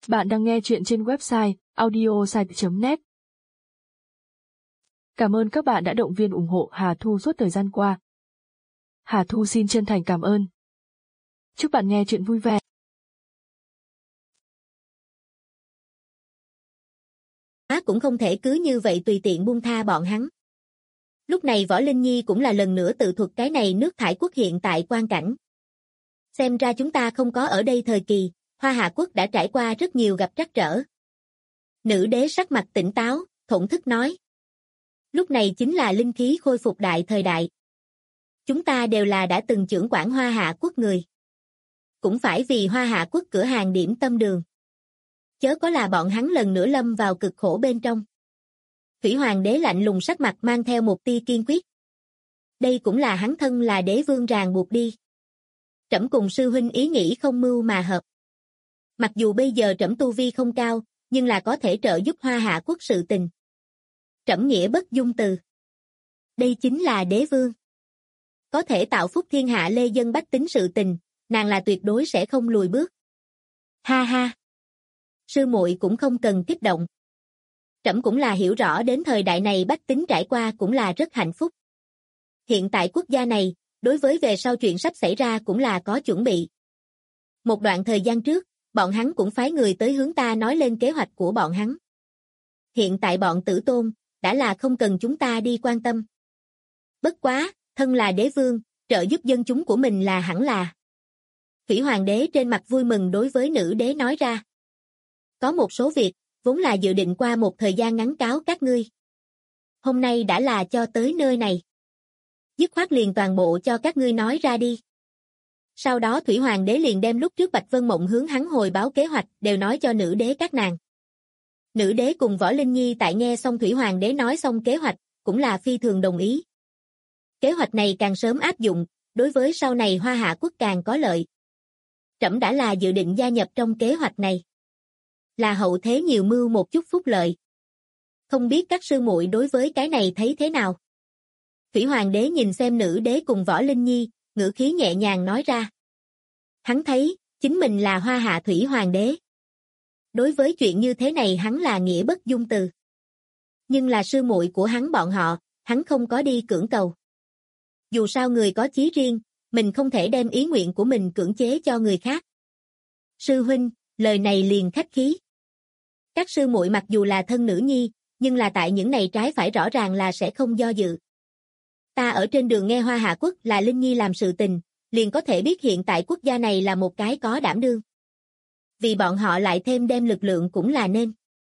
Bạn đang nghe chuyện trên website audiosite.net. Cảm ơn các bạn đã động viên ủng hộ Hà Thu suốt thời gian qua. Hà Thu xin chân thành cảm ơn. Chúc bạn nghe chuyện vui vẻ. Cũng không thể cứ như vậy tùy tiện buông tha bọn hắn. Lúc này Võ Linh Nhi cũng là lần nữa tự thuật cái này nước thải quốc hiện tại quan cảnh. Xem ra chúng ta không có ở đây thời kỳ, Hoa Hạ quốc đã trải qua rất nhiều gặp trắc trở. Nữ đế sắc mặt tỉnh táo, thổn thức nói. Lúc này chính là linh khí khôi phục đại thời đại. Chúng ta đều là đã từng trưởng quản Hoa Hạ quốc người. Cũng phải vì Hoa Hạ quốc cửa hàng điểm tâm đường. Chớ có là bọn hắn lần nữa lâm vào cực khổ bên trong. Thủy Hoàng đế lạnh lùng sắc mặt mang theo một tia kiên quyết. Đây cũng là hắn thân là đế vương ràng buộc đi. Trẫm cùng sư huynh ý nghĩ không mưu mà hợp. Mặc dù bây giờ trẫm tu vi không cao, nhưng là có thể trợ giúp Hoa Hạ quốc sự tình. Trẫm nghĩa bất dung từ. Đây chính là đế vương. Có thể tạo phúc thiên hạ lê dân bách tính sự tình, nàng là tuyệt đối sẽ không lùi bước. Ha ha. Sư muội cũng không cần kích động. Trẫm cũng là hiểu rõ đến thời đại này bách tính trải qua cũng là rất hạnh phúc. Hiện tại quốc gia này, đối với về sau chuyện sắp xảy ra cũng là có chuẩn bị. Một đoạn thời gian trước, bọn hắn cũng phái người tới hướng ta nói lên kế hoạch của bọn hắn. Hiện tại bọn Tử Tôn, đã là không cần chúng ta đi quan tâm. Bất quá, thân là đế vương, trợ giúp dân chúng của mình là hẳn là. Thủy Hoàng đế trên mặt vui mừng đối với nữ đế nói ra. Có một số việc, vốn là dự định qua một thời gian ngắn cáo các ngươi. Hôm nay đã là cho tới nơi này. Dứt khoát liền toàn bộ cho các ngươi nói ra đi. Sau đó Thủy Hoàng đế liền đem lúc trước Bạch Vân Mộng hướng hắn hồi báo kế hoạch đều nói cho nữ đế các nàng. Nữ đế cùng Võ Linh Nhi tại nghe xong Thủy Hoàng đế nói xong kế hoạch, cũng là phi thường đồng ý. Kế hoạch này càng sớm áp dụng, đối với sau này Hoa Hạ quốc càng có lợi. Trẫm đã là dự định gia nhập trong kế hoạch này. Là hậu thế nhiều mưu một chút phúc lợi. Không biết các sư muội đối với cái này thấy thế nào? Thủy Hoàng đế nhìn xem nữ đế cùng Võ Linh Nhi, ngữ khí nhẹ nhàng nói ra. Hắn thấy, chính mình là Hoa Hạ Thủy Hoàng đế. Đối với chuyện như thế này hắn là nghĩa bất dung từ. Nhưng là sư muội của hắn bọn họ, hắn không có đi cưỡng cầu. Dù sao người có chí riêng, mình không thể đem ý nguyện của mình cưỡng chế cho người khác. Sư huynh, lời này liền khách khí. Các sư muội mặc dù là thân nữ nhi, nhưng là tại những này trái phải rõ ràng là sẽ không do dự. Ta ở trên đường nghe Hoa Hạ quốc là Linh Nhi làm sự tình, liền có thể biết hiện tại quốc gia này là một cái có đảm đương. Vì bọn họ lại thêm đem lực lượng cũng là nên.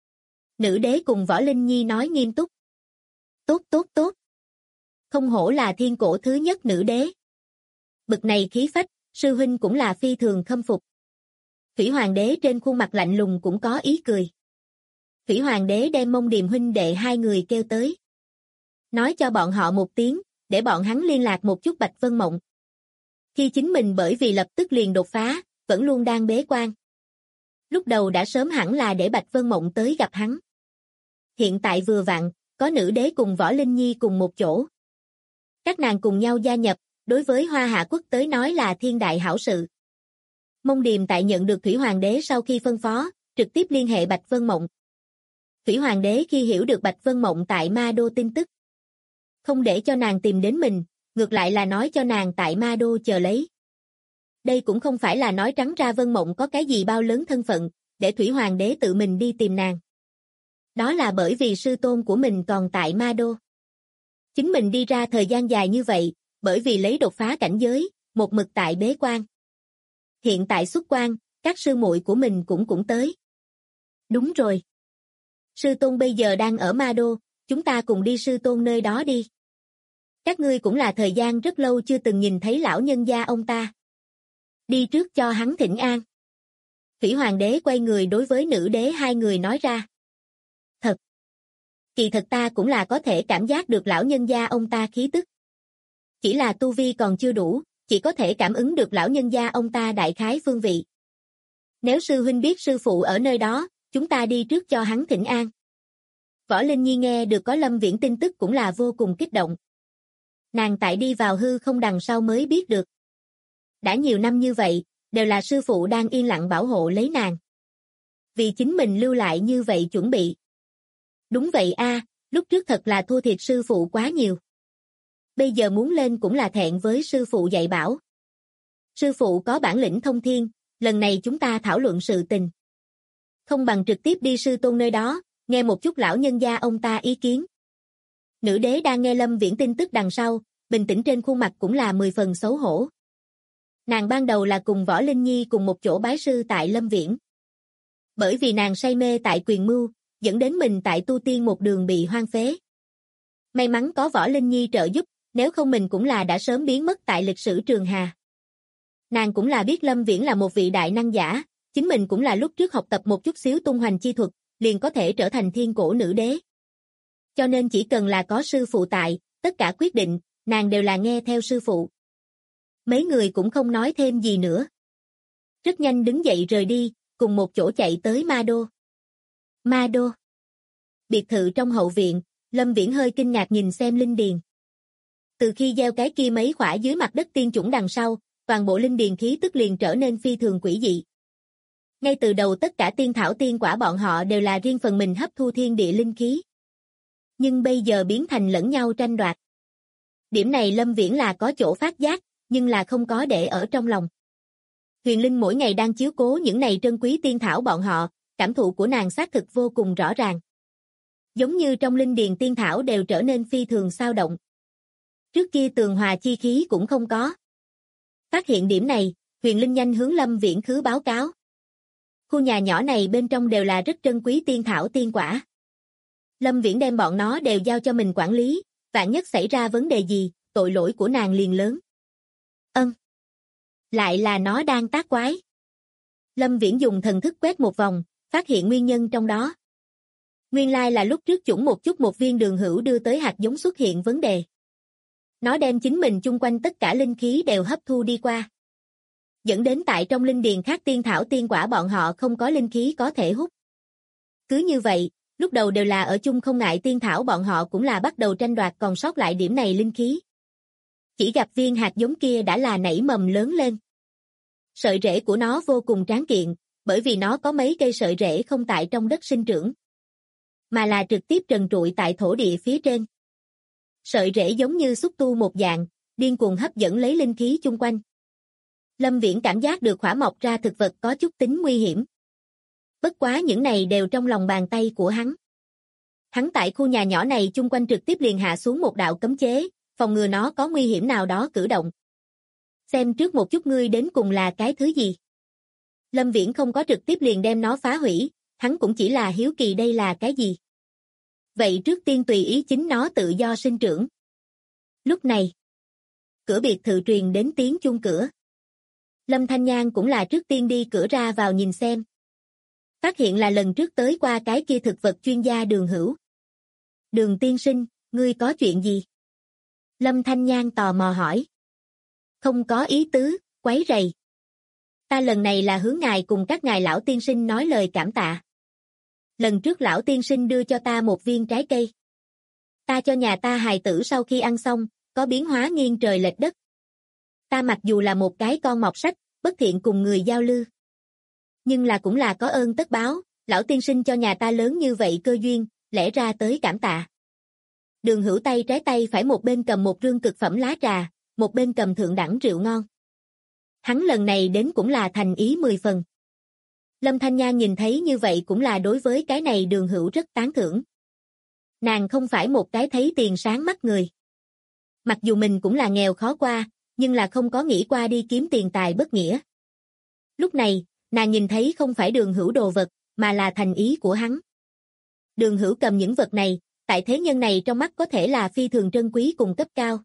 Nữ đế cùng Võ Linh Nhi nói nghiêm túc. Tốt tốt tốt. Không hổ là thiên cổ thứ nhất nữ đế. Bực này khí phách, sư huynh cũng là phi thường khâm phục. Thủy Hoàng đế trên khuôn mặt lạnh lùng cũng có ý cười. Thủy Hoàng đế đem Mông Điềm huynh đệ hai người kêu tới. Nói cho bọn họ một tiếng, để bọn hắn liên lạc một chút Bạch Vân Mộng. Khi chính mình bởi vì lập tức liền đột phá, vẫn luôn đang bế quan. Lúc đầu đã sớm hẳn là để Bạch Vân Mộng tới gặp hắn. Hiện tại vừa vặn, có nữ đế cùng Võ Linh Nhi cùng một chỗ. Các nàng cùng nhau gia nhập, đối với Hoa Hạ quốc tới nói là thiên đại hảo sự. Mông Điềm tại nhận được Thủy Hoàng đế sau khi phân phó, trực tiếp liên hệ Bạch Vân Mộng. Thủy Hoàng đế khi hiểu được Bạch Vân Mộng tại Ma Đô tin tức, không để cho nàng tìm đến mình, ngược lại là nói cho nàng tại Ma Đô chờ lấy. Đây cũng không phải là nói trắng ra Vân Mộng có cái gì bao lớn thân phận, để Thủy Hoàng đế tự mình đi tìm nàng. Đó là bởi vì sư tôn của mình còn tại Ma Đô. Chính mình đi ra thời gian dài như vậy, bởi vì lấy đột phá cảnh giới, một mực tại bế quan. Hiện tại xuất quan, các sư muội của mình cũng tới. Đúng rồi. Sư tôn bây giờ đang ở Ma Đô, chúng ta cùng đi sư tôn nơi đó đi. Các ngươi cũng là thời gian rất lâu chưa từng nhìn thấy lão nhân gia ông ta. Đi trước cho hắn thỉnh an. Thủy Hoàng đế quay người đối với nữ đế hai người nói ra. Thật. Kỳ thật ta cũng là có thể cảm giác được lão nhân gia ông ta khí tức. Chỉ là tu vi còn chưa đủ, chỉ có thể cảm ứng được lão nhân gia ông ta đại khái phương vị. Nếu sư huynh biết sư phụ ở nơi đó, chúng ta đi trước cho hắn thỉnh an. Võ Linh Nhi nghe được có Lâm Viễn tin tức cũng là vô cùng kích động. Nàng tại đi vào hư không đằng sau mới biết được. Đã nhiều năm như vậy, đều là sư phụ đang yên lặng bảo hộ lấy nàng. vì chính mình lưu lại như vậy chuẩn bị. Đúng vậy a, lúc trước thật là thua thiệt sư phụ quá nhiều. Bây giờ muốn lên cũng là thẹn với sư phụ dạy bảo. Sư phụ có bản lĩnh thông thiên, lần này chúng ta thảo luận sự tình. Không bằng trực tiếp đi sư tôn nơi đó, nghe một chút lão nhân gia ông ta ý kiến. Nữ đế đang nghe Lâm Viễn tin tức đằng sau, bình tĩnh trên khuôn mặt cũng là 10 phần xấu hổ. Nàng ban đầu là cùng Võ Linh Nhi cùng một chỗ bái sư tại Lâm Viễn. Bởi vì nàng say mê tại quyền mưu, dẫn đến mình tại tu tiên một đường bị hoang phế. May mắn có Võ Linh Nhi trợ giúp, nếu không mình cũng là đã sớm biến mất tại lịch sử trường hà. Nàng cũng là biết Lâm Viễn là một vị đại năng giả, chính mình cũng là lúc trước học tập một chút xíu tung hoành chi thuật, liền có thể trở thành thiên cổ nữ đế. Cho nên chỉ cần là có sư phụ tại, tất cả quyết định, nàng đều là nghe theo sư phụ. Mấy người cũng không nói thêm gì nữa. Rất nhanh đứng dậy rời đi, cùng một chỗ chạy tới Ma Đô. Ma Đô. Biệt thự trong hậu viện, Lâm Viễn hơi kinh ngạc nhìn xem linh điền. Từ khi gieo cái kia mấy khỏa dưới mặt đất tiên chủng đằng sau, toàn bộ linh điền khí tức liền trở nên phi thường quỷ dị. Ngay từ đầu tất cả tiên thảo tiên quả bọn họ đều là riêng phần mình hấp thu thiên địa linh khí. Nhưng bây giờ biến thành lẫn nhau tranh đoạt. Điểm này Lâm Viễn là có chỗ phát giác, nhưng là không có để ở trong lòng. Huyền Linh mỗi ngày đang chiếu cố những này trân quý tiên thảo bọn họ, cảm thụ của nàng xác thực vô cùng rõ ràng. Giống như trong linh điền tiên thảo đều trở nên phi thường sao động. Trước kia tường hòa chi khí cũng không có. Phát hiện điểm này, Huyền Linh nhanh hướng Lâm Viễn khứ báo cáo. Khu nhà nhỏ này bên trong đều là rất trân quý tiên thảo tiên quả. Lâm Viễn đem bọn nó đều giao cho mình quản lý, vạn nhất xảy ra vấn đề gì, tội lỗi của nàng liền lớn. Lại là nó đang tác quái. Lâm Viễn dùng thần thức quét một vòng, phát hiện nguyên nhân trong đó. Nguyên lai là lúc trước chủng một chút một viên đường hữu đưa tới hạt giống xuất hiện vấn đề. Nó đem chính mình chung quanh tất cả linh khí đều hấp thu đi qua. Dẫn đến tại trong linh điền khác tiên thảo tiên quả bọn họ không có linh khí có thể hút. Cứ như vậy, lúc đầu đều là ở chung không ngại tiên thảo bọn họ cũng là bắt đầu tranh đoạt còn sót lại điểm này linh khí. Chỉ gặp viên hạt giống kia đã là nảy mầm lớn lên. Sợi rễ của nó vô cùng tráng kiện, bởi vì nó có mấy cây sợi rễ không tại trong đất sinh trưởng, mà là trực tiếp trần trụi tại thổ địa phía trên. Sợi rễ giống như xúc tu một dạng, điên cuồng hấp dẫn lấy linh khí chung quanh. Lâm Viễn cảm giác được khỏa mọc ra thực vật có chút tính nguy hiểm. Bất quá những này đều trong lòng bàn tay của hắn. Hắn tại khu nhà nhỏ này chung quanh trực tiếp liền hạ xuống một đạo cấm chế, phòng ngừa nó có nguy hiểm nào đó cử động. Xem trước một chút ngươi đến cùng là cái thứ gì. Lâm Viễn không có trực tiếp liền đem nó phá hủy, hắn cũng chỉ là hiếu kỳ đây là cái gì. Vậy trước tiên tùy ý chính nó tự do sinh trưởng. Lúc này, cửa biệt thự truyền đến tiếng chuông cửa. Lâm Thanh Nhan cũng là trước tiên đi cửa ra vào nhìn xem. Phát hiện là lần trước tới qua cái kia thực vật chuyên gia Đường Hữu. Đường tiên sinh, ngươi có chuyện gì? Lâm Thanh Nhan tò mò hỏi. Không có ý tứ, quấy rầy. Ta lần này là hướng ngài cùng các ngài lão tiên sinh nói lời cảm tạ. Lần trước lão tiên sinh đưa cho ta một viên trái cây. Ta cho nhà ta hài tử sau khi ăn xong, có biến hóa nghiêng trời lệch đất. Ta mặc dù là một cái con mọt sách, bất thiện cùng người giao lưu. Nhưng là cũng là có ơn tất báo, lão tiên sinh cho nhà ta lớn như vậy cơ duyên, lẽ ra tới cảm tạ. Đường Hữu tay trái tay phải một bên cầm một rương cực phẩm lá trà, một bên cầm thượng đẳng rượu ngon. Hắn lần này đến cũng là thành ý 10 phần. Lâm Thanh Nhan nhìn thấy như vậy cũng là đối với cái này Đường Hữu rất tán thưởng. Nàng không phải một cái thấy tiền sáng mắt người. Mặc dù mình cũng là nghèo khó qua, nhưng là không có nghĩ qua đi kiếm tiền tài bất nghĩa. Lúc này, nàng nhìn thấy không phải Đường Hữu đồ vật, mà là thành ý của hắn. Đường Hữu cầm những vật này, tại thế nhân này trong mắt có thể là phi thường trân quý cùng cấp cao.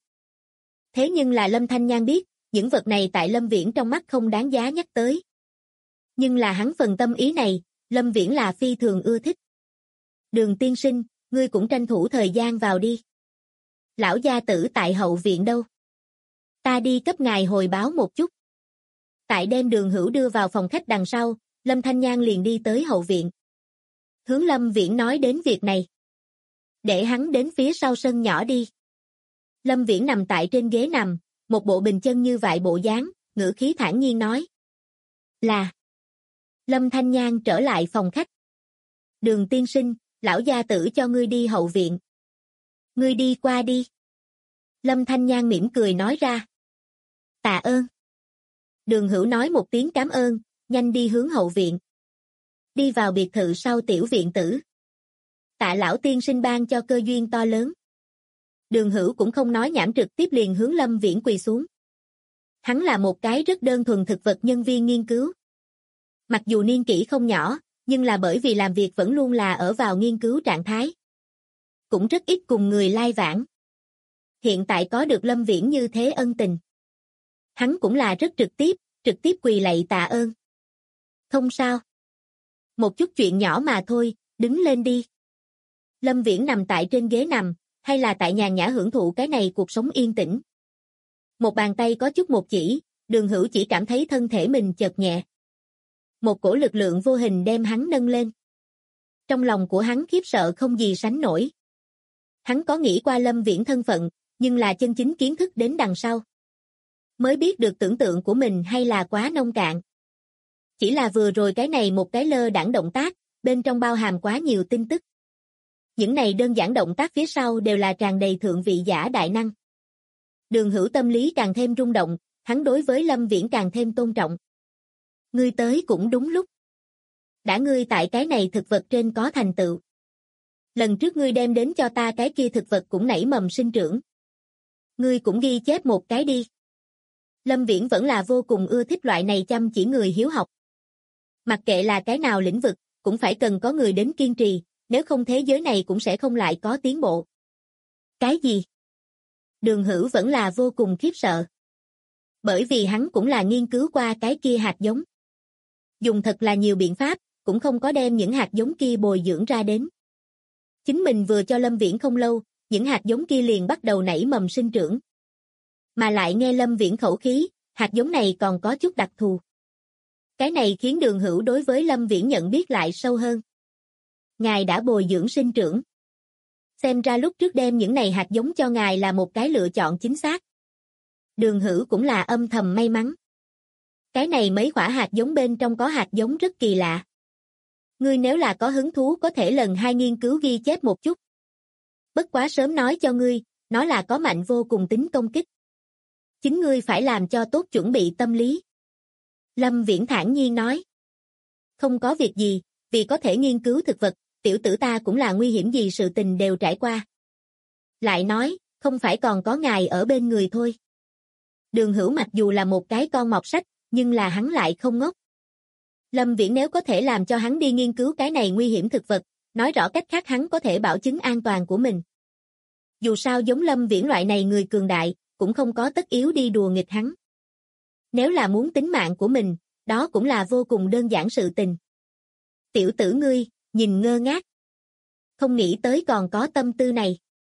Thế nhưng là Lâm Thanh Nhan biết, những vật này tại Lâm Viễn trong mắt không đáng giá nhắc tới. Nhưng là hắn phần tâm ý này, Lâm Viễn là phi thường ưa thích. Đường tiên sinh, ngươi cũng tranh thủ thời gian vào đi. Lão gia tử tại hậu viện đâu? Ta đi cấp ngài hồi báo một chút. Tại đem Đường Hữu đưa vào phòng khách đằng sau, Lâm Thanh Nhan liền đi tới hậu viện. Hướng Lâm Viễn nói đến việc này. Để hắn đến phía sau sân nhỏ đi. Lâm Viễn nằm tại trên ghế nằm, một bộ bình chân như vậy bộ dáng, ngữ khí thản nhiên nói. Là. Lâm Thanh Nhan trở lại phòng khách. Đường tiên sinh, lão gia tử cho ngươi đi hậu viện. Ngươi đi qua đi. Lâm Thanh Nhan mỉm cười nói ra. Tạ ơn. Đường Hữu nói một tiếng cảm ơn, nhanh đi hướng hậu viện. Đi vào biệt thự sau tiểu viện tử. Tạ lão tiên sinh ban cho cơ duyên to lớn. Đường Hữu cũng không nói nhảm trực tiếp liền hướng Lâm Viễn quỳ xuống. Hắn là một cái rất đơn thuần thực vật nhân viên nghiên cứu. Mặc dù niên kỷ không nhỏ, nhưng là bởi vì làm việc vẫn luôn là ở vào nghiên cứu trạng thái. Cũng rất ít cùng người lai vãng. Hiện tại có được Lâm Viễn như thế ân tình. Hắn cũng là rất trực tiếp quỳ lạy tạ ơn. Không sao. Một chút chuyện nhỏ mà thôi, đứng lên đi. Lâm Viễn nằm tại trên ghế nằm, hay là tại nhàn nhã hưởng thụ cái này cuộc sống yên tĩnh. Một bàn tay có chút một chỉ, Đường Hữu chỉ cảm thấy thân thể mình chợt nhẹ. Một cổ lực lượng vô hình đem hắn nâng lên. Trong lòng của hắn khiếp sợ không gì sánh nổi. Hắn có nghĩ qua Lâm Viễn thân phận, nhưng là chân chính kiến thức đến đằng sau. Mới biết được tưởng tượng của mình hay là quá nông cạn. Chỉ là vừa rồi cái này một cái lơ đãng động tác, bên trong bao hàm quá nhiều tin tức. Những này đơn giản động tác phía sau đều là tràn đầy thượng vị giả đại năng. Đường Hữu tâm lý càng thêm rung động, hắn đối với Lâm Viễn càng thêm tôn trọng. Ngươi tới cũng đúng lúc. Đã ngươi tại cái này thực vật trên có thành tựu. Lần trước ngươi đem đến cho ta cái kia thực vật cũng nảy mầm sinh trưởng. Ngươi cũng ghi chép một cái đi. Lâm Viễn vẫn là vô cùng ưa thích loại này chăm chỉ người hiếu học. Mặc kệ là cái nào lĩnh vực, cũng phải cần có người đến kiên trì, nếu không thế giới này cũng sẽ không lại có tiến bộ. Cái gì? Đường Hữu vẫn là vô cùng khiếp sợ. Bởi vì hắn cũng là nghiên cứu qua cái kia hạt giống. Dùng thật là nhiều biện pháp, cũng không có đem những hạt giống kia bồi dưỡng ra đến. Chính mình vừa cho Lâm Viễn không lâu, những hạt giống kia liền bắt đầu nảy mầm sinh trưởng. Mà lại nghe Lâm Viễn khẩu khí, hạt giống này còn có chút đặc thù. Cái này khiến Đường Hữu đối với Lâm Viễn nhận biết lại sâu hơn. Ngài đã bồi dưỡng sinh trưởng. Xem ra lúc trước đem những này hạt giống cho ngài là một cái lựa chọn chính xác. Đường Hữu cũng là âm thầm may mắn. Cái này mấy quả hạt giống bên trong có hạt giống rất kỳ lạ. Ngươi nếu là có hứng thú có thể lần hai nghiên cứu ghi chép một chút. Bất quá sớm nói cho ngươi, nó là có mạnh vô cùng tính công kích. Chính ngươi phải làm cho tốt chuẩn bị tâm lý. Lâm Viễn thản nhiên nói. Không có việc gì, vì có thể nghiên cứu thực vật, tiểu tử ta cũng là nguy hiểm gì sự tình đều trải qua. Lại nói, không phải còn có ngài ở bên người thôi. Đường Hữu mặc dù là một cái con mọt sách, nhưng là hắn lại không ngốc. Lâm Viễn nếu có thể làm cho hắn đi nghiên cứu cái này nguy hiểm thực vật, nói rõ cách khác hắn có thể bảo chứng an toàn của mình. Dù sao giống Lâm Viễn loại này người cường đại, cũng không có tất yếu đi đùa nghịch hắn. Nếu là muốn tính mạng của mình, đó cũng là vô cùng đơn giản sự tình. Tiểu tử ngươi, nhìn ngơ ngác. Không nghĩ tới còn có tâm tư này.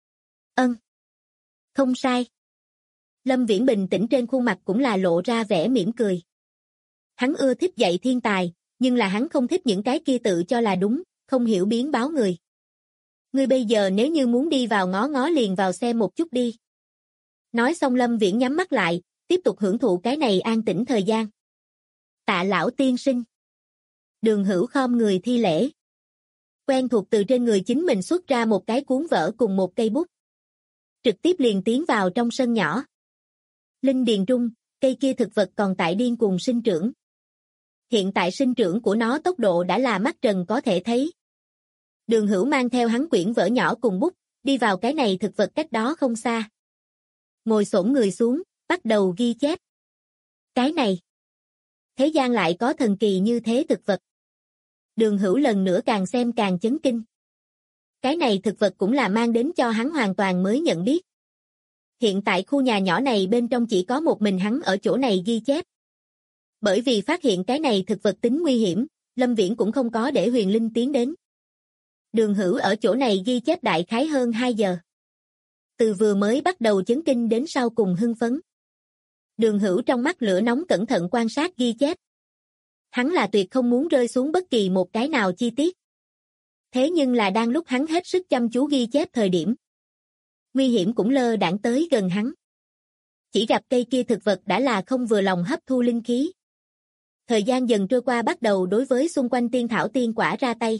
Không sai. Lâm Viễn bình tĩnh trên khuôn mặt cũng là lộ ra vẻ mỉm cười. Hắn ưa thích dạy thiên tài, nhưng là hắn không thích những cái kia tự cho là đúng, không hiểu biến báo người. Ngươi bây giờ nếu như muốn đi vào ngó ngó liền vào xem một chút đi. Nói xong Lâm Viễn nhắm mắt lại, tiếp tục hưởng thụ cái này an tĩnh thời gian. Tạ lão tiên sinh. Đường Hữu khom người thi lễ. Quen thuộc từ trên người chính mình xuất ra một cái cuốn vở cùng một cây bút. Trực tiếp liền tiến vào trong sân nhỏ. Linh điền trung, cây kia thực vật còn tại điên cuồng sinh trưởng. Hiện tại sinh trưởng của nó tốc độ đã là mắt trần có thể thấy. Đường Hữu mang theo hắn quyển vở nhỏ cùng bút, đi vào cái này thực vật cách đó không xa. Ngồi xổm người xuống, bắt đầu ghi chép. Cái này. Thế gian lại có thần kỳ như thế thực vật. Đường Hữu lần nữa càng xem càng chấn kinh. Cái này thực vật cũng là mang đến cho hắn hoàn toàn mới nhận biết. Hiện tại khu nhà nhỏ này bên trong chỉ có một mình hắn ở chỗ này ghi chép. Bởi vì phát hiện cái này thực vật tính nguy hiểm, Lâm Viễn cũng không có để Huyền Linh tiến đến. Đường Hữu ở chỗ này ghi chép đại khái hơn 2 giờ. Từ vừa mới bắt đầu chấn kinh đến sau cùng hưng phấn. Đường Hữu trong mắt lửa nóng cẩn thận quan sát ghi chép. Hắn là tuyệt không muốn rơi xuống bất kỳ một cái nào chi tiết. Thế nhưng là đang lúc hắn hết sức chăm chú ghi chép thời điểm. Nguy hiểm cũng lơ đãng tới gần hắn. Chỉ gặp cây kia thực vật đã là không vừa lòng hấp thu linh khí. Thời gian dần trôi qua bắt đầu đối với xung quanh tiên thảo tiên quả ra tay.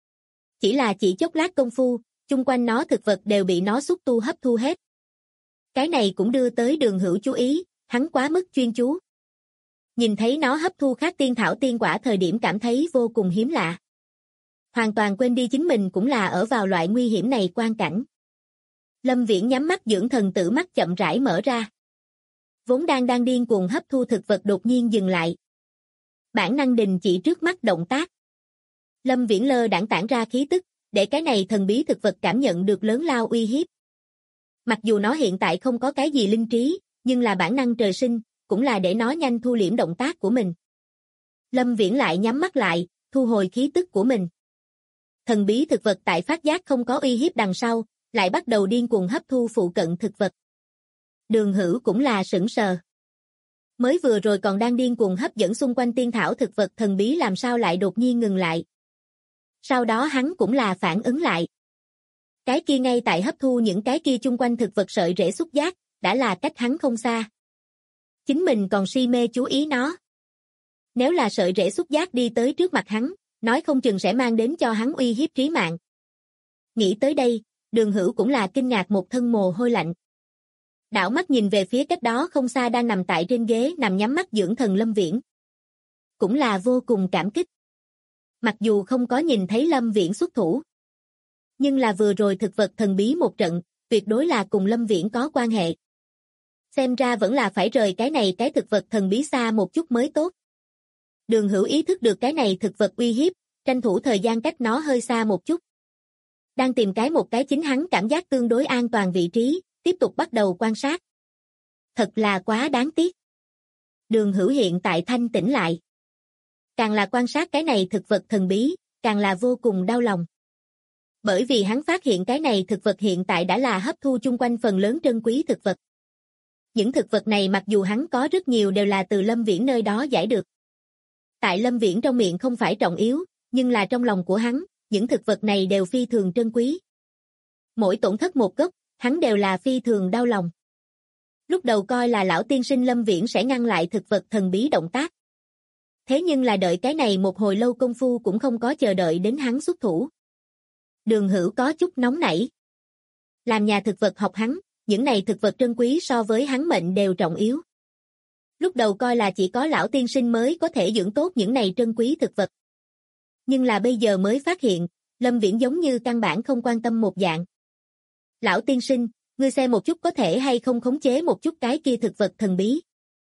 Chỉ chốc lát công phu, chung quanh nó thực vật đều bị nó xúc tu hấp thu hết. Cái này cũng đưa tới Đường Hữu chú ý, hắn quá mức chuyên chú. Nhìn thấy nó hấp thu các tiên thảo tiên quả thời điểm cảm thấy vô cùng hiếm lạ. Hoàn toàn quên đi chính mình cũng là ở vào loại nguy hiểm này quan cảnh. Lâm Viễn nhắm mắt dưỡng thần, tử mắt chậm rãi mở ra. Vốn đang điên cuồng hấp thu thực vật đột nhiên dừng lại. Bản năng đình chỉ trước mắt động tác. Lâm Viễn lơ đãng tản ra khí tức, để cái này thần bí thực vật cảm nhận được lớn lao uy hiếp. Mặc dù nó hiện tại không có cái gì linh trí, nhưng là bản năng trời sinh, cũng là để nó nhanh thu liễm động tác của mình. Lâm Viễn lại nhắm mắt lại, thu hồi khí tức của mình. Thần bí thực vật tại phát giác không có uy hiếp đằng sau, lại bắt đầu điên cuồng hấp thu phụ cận thực vật. Đường Hữu cũng là sững sờ. Mới vừa rồi còn đang điên cuồng hấp dẫn xung quanh tiên thảo thực vật thần bí làm sao lại đột nhiên ngừng lại. Sau đó hắn cũng là phản ứng lại. Cái kia ngay tại hấp thu những cái kia chung quanh thực vật sợi rễ xúc giác, đã là cách hắn không xa. Chính mình còn si mê chú ý nó. Nếu là sợi rễ xúc giác đi tới trước mặt hắn, nói không chừng sẽ mang đến cho hắn uy hiếp trí mạng. Nghĩ tới đây, Đường Hữu cũng là kinh ngạc một thân mồ hôi lạnh. Đảo mắt nhìn về phía cách đó không xa đang nằm tại trên ghế nằm nhắm mắt dưỡng thần Lâm Viễn. Cũng là vô cùng cảm kích. Mặc dù không có nhìn thấy Lâm Viễn xuất thủ, nhưng là vừa rồi thực vật thần bí một trận, tuyệt đối là cùng Lâm Viễn có quan hệ. Xem ra vẫn là phải rời cái thực vật thần bí xa một chút mới tốt. Đường Hữu ý thức được cái này thực vật uy hiếp, tranh thủ thời gian cách nó hơi xa một chút. Đang tìm một cái chính hắn cảm giác tương đối an toàn vị trí, tiếp tục bắt đầu quan sát. Thật là quá đáng tiếc. Đường Hữu hiện tại thanh tỉnh lại. Càng là quan sát cái này thực vật thần bí, càng là vô cùng đau lòng. Bởi vì hắn phát hiện cái này thực vật hiện tại đã là hấp thu chung quanh phần lớn trân quý thực vật. Những thực vật này mặc dù hắn có rất nhiều đều là từ Lâm Viễn nơi đó giải được. Tại Lâm Viễn trong miệng không phải trọng yếu, nhưng là trong lòng của hắn, những thực vật này đều phi thường trân quý. Mỗi tổn thất một gốc, hắn đều là phi thường đau lòng. Lúc đầu coi là lão tiên sinh Lâm Viễn sẽ ngăn lại thực vật thần bí động tác. Thế nhưng là đợi cái này một hồi lâu công phu cũng không có chờ đợi đến hắn xuất thủ. Đường Hữu có chút nóng nảy. Làm nhà thực vật học hắn, những này thực vật trân quý so với hắn mệnh đều trọng yếu. Lúc đầu coi là chỉ có lão tiên sinh mới có thể dưỡng tốt những này trân quý thực vật. Nhưng là bây giờ mới phát hiện, Lâm Viễn giống như căn bản không quan tâm một dạng. Lão tiên sinh, ngươi xem một chút có thể hay không khống chế một chút cái kia thực vật thần bí.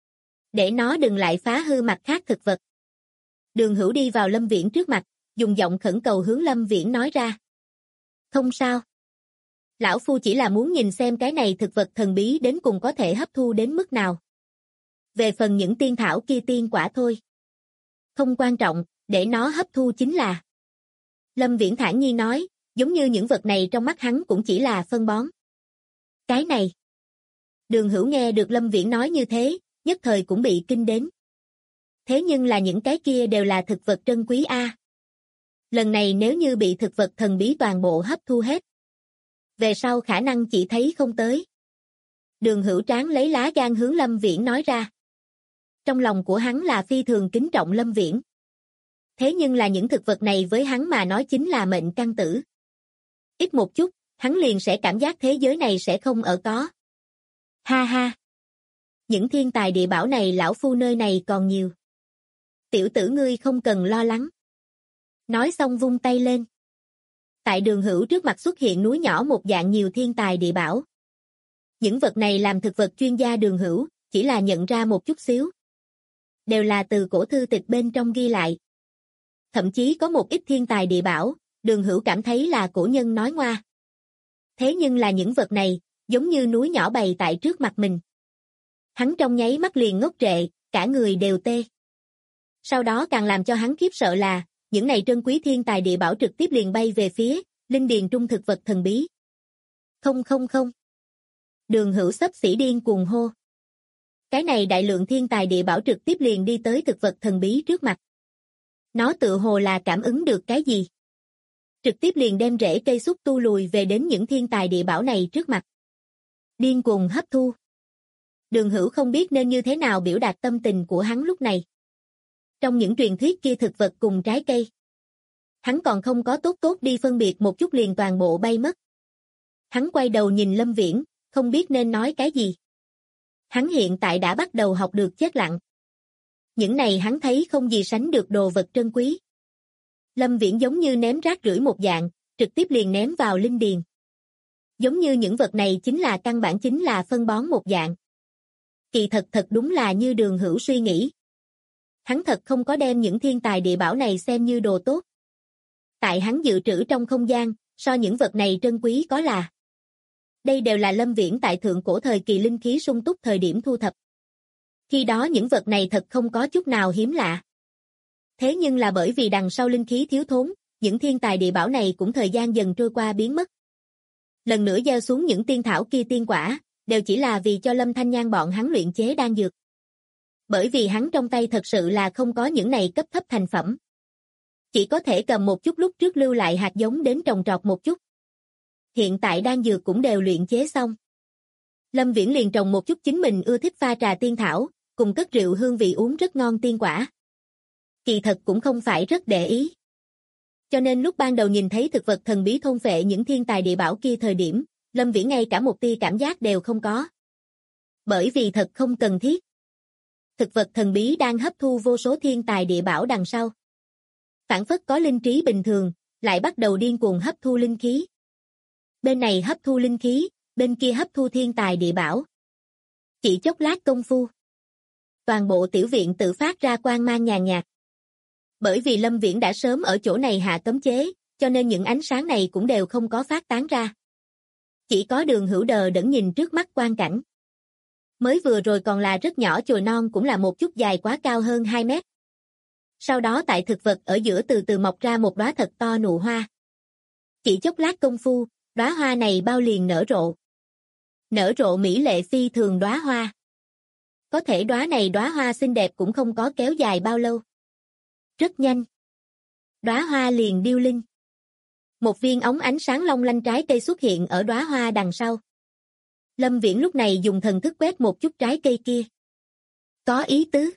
Để nó đừng lại phá hư mặt khác thực vật. Đường Hữu đi vào Lâm Viễn trước mặt, dùng giọng khẩn cầu hướng Lâm Viễn nói ra. Không sao. Lão Phu chỉ là muốn nhìn xem cái này thực vật thần bí đến cùng có thể hấp thu đến mức nào. Về phần những tiên thảo kia tiên quả thôi. Không quan trọng, để nó hấp thu chính là. Lâm Viễn thản nhiên nói, giống như những vật này trong mắt hắn cũng chỉ là phân bón. Cái này. Đường Hữu nghe được Lâm Viễn nói như thế, nhất thời cũng bị kinh đến. Thế nhưng là những cái kia đều là thực vật trân quý a. Lần này nếu như bị thực vật thần bí toàn bộ hấp thu hết, về sau khả năng chỉ thấy không tới. Đường Hữu tráng lấy lá gan hướng Lâm Viễn nói ra. Trong lòng của hắn là phi thường kính trọng Lâm Viễn. Thế nhưng là những thực vật này với hắn mà nói chính là mệnh căn tử. Ít một chút, hắn liền sẽ cảm giác thế giới này sẽ không ở có. Ha ha! Những thiên tài địa bảo này lão phu nơi này còn nhiều. Tiểu tử ngươi không cần lo lắng. Nói xong vung tay lên. Tại Đường Hữu trước mặt xuất hiện núi nhỏ một dạng nhiều thiên tài địa bảo. Những vật này làm thực vật chuyên gia Đường Hữu, chỉ là nhận ra một chút xíu. Đều là từ cổ thư tịch bên trong ghi lại. Thậm chí có một ít thiên tài địa bảo, Đường Hữu cảm thấy là cổ nhân nói ngoa. Thế nhưng là những vật này, giống như núi nhỏ bày tại trước mặt mình. Hắn trong nháy mắt liền ngốc trệ, cả người đều tê. Sau đó càng làm cho hắn khiếp sợ là, những này trân quý thiên tài địa bảo trực tiếp liền bay về phía, linh điền trung thực vật thần bí. Không không không. Đường Hữu xấp xỉ điên cuồng hô. Cái này đại lượng thiên tài địa bảo trực tiếp liền đi tới thực vật thần bí trước mặt. Nó tự hồ là cảm ứng được cái gì. Trực tiếp liền đem rễ cây xúc tu lùi về đến những thiên tài địa bảo này trước mặt. Điên cuồng hấp thu. Đường Hữu không biết nên như thế nào biểu đạt tâm tình của hắn lúc này. Trong những truyền thuyết kia thực vật cùng trái cây, hắn còn không có tốt đi phân biệt một chút liền toàn bộ bay mất. Hắn quay đầu nhìn Lâm Viễn, không biết nên nói cái gì. Hắn hiện tại đã bắt đầu học được chết lặng. Những này hắn thấy không gì sánh được đồ vật trân quý. Lâm Viễn giống như ném rác rưởi một dạng, trực tiếp liền ném vào linh điền. Giống như những vật này chính là căn bản chính là phân bón một dạng. Kỳ thật đúng là như Đường Hữu suy nghĩ. Hắn thật không có đem những thiên tài địa bảo này xem như đồ tốt. Tại hắn dự trữ trong không gian, so những vật này trân quý có là. Đây đều là Lâm Viễn tại thượng cổ thời kỳ linh khí sung túc thời điểm thu thập. Khi đó những vật này thật không có chút nào hiếm lạ. Thế nhưng là bởi vì đằng sau linh khí thiếu thốn, những thiên tài địa bảo này cũng thời gian dần trôi qua biến mất. Lần nữa gieo xuống những tiên thảo kia tiên quả, đều chỉ là vì cho Lâm Thanh Nhan bọn hắn luyện chế đan dược. Bởi vì hắn trong tay thật sự là không có những này cấp thấp thành phẩm. Chỉ có thể cầm một chút lúc trước lưu lại hạt giống đến trồng trọt một chút. Hiện tại đan dược cũng đều luyện chế xong. Lâm Viễn liền trồng một chút chính mình ưa thích pha trà tiên thảo, cùng cất rượu hương vị uống rất ngon tiên quả. Kỳ thật cũng không phải rất để ý. Cho nên lúc ban đầu nhìn thấy thực vật thần bí thôn phệ những thiên tài địa bảo kia thời điểm, Lâm Viễn ngay cả một tia cảm giác đều không có. Bởi vì thật không cần thiết. Thực vật thần bí đang hấp thu vô số thiên tài địa bảo đằng sau. Phản phất có linh trí bình thường, lại bắt đầu điên cuồng hấp thu linh khí. Bên này hấp thu linh khí, bên kia hấp thu thiên tài địa bảo. Chỉ chốc lát công phu. Toàn bộ tiểu viện tự phát ra quang mang nhàn nhạt. Bởi vì Lâm Viễn đã sớm ở chỗ này hạ cấm chế, cho nên những ánh sáng này cũng đều không có phát tán ra. Chỉ có Đường Hữu đờ đẫn nhìn trước mắt quang cảnh. Mới vừa rồi còn là rất nhỏ chồi non cũng là một chút dài quá cao hơn 2 mét. Sau đó tại thực vật ở giữa từ từ mọc ra một đóa thật to nụ hoa. Chỉ chốc lát công phu, đóa hoa này bao liền nở rộ. Nở rộ mỹ lệ phi thường đóa hoa. Có thể đóa hoa xinh đẹp cũng không có kéo dài bao lâu. Rất nhanh. Đóa hoa liền điêu linh. Một viên ống ánh sáng long lanh trái cây xuất hiện ở đóa hoa đằng sau. Lâm Viễn lúc này dùng thần thức quét một chút trái cây kia. Có ý tứ.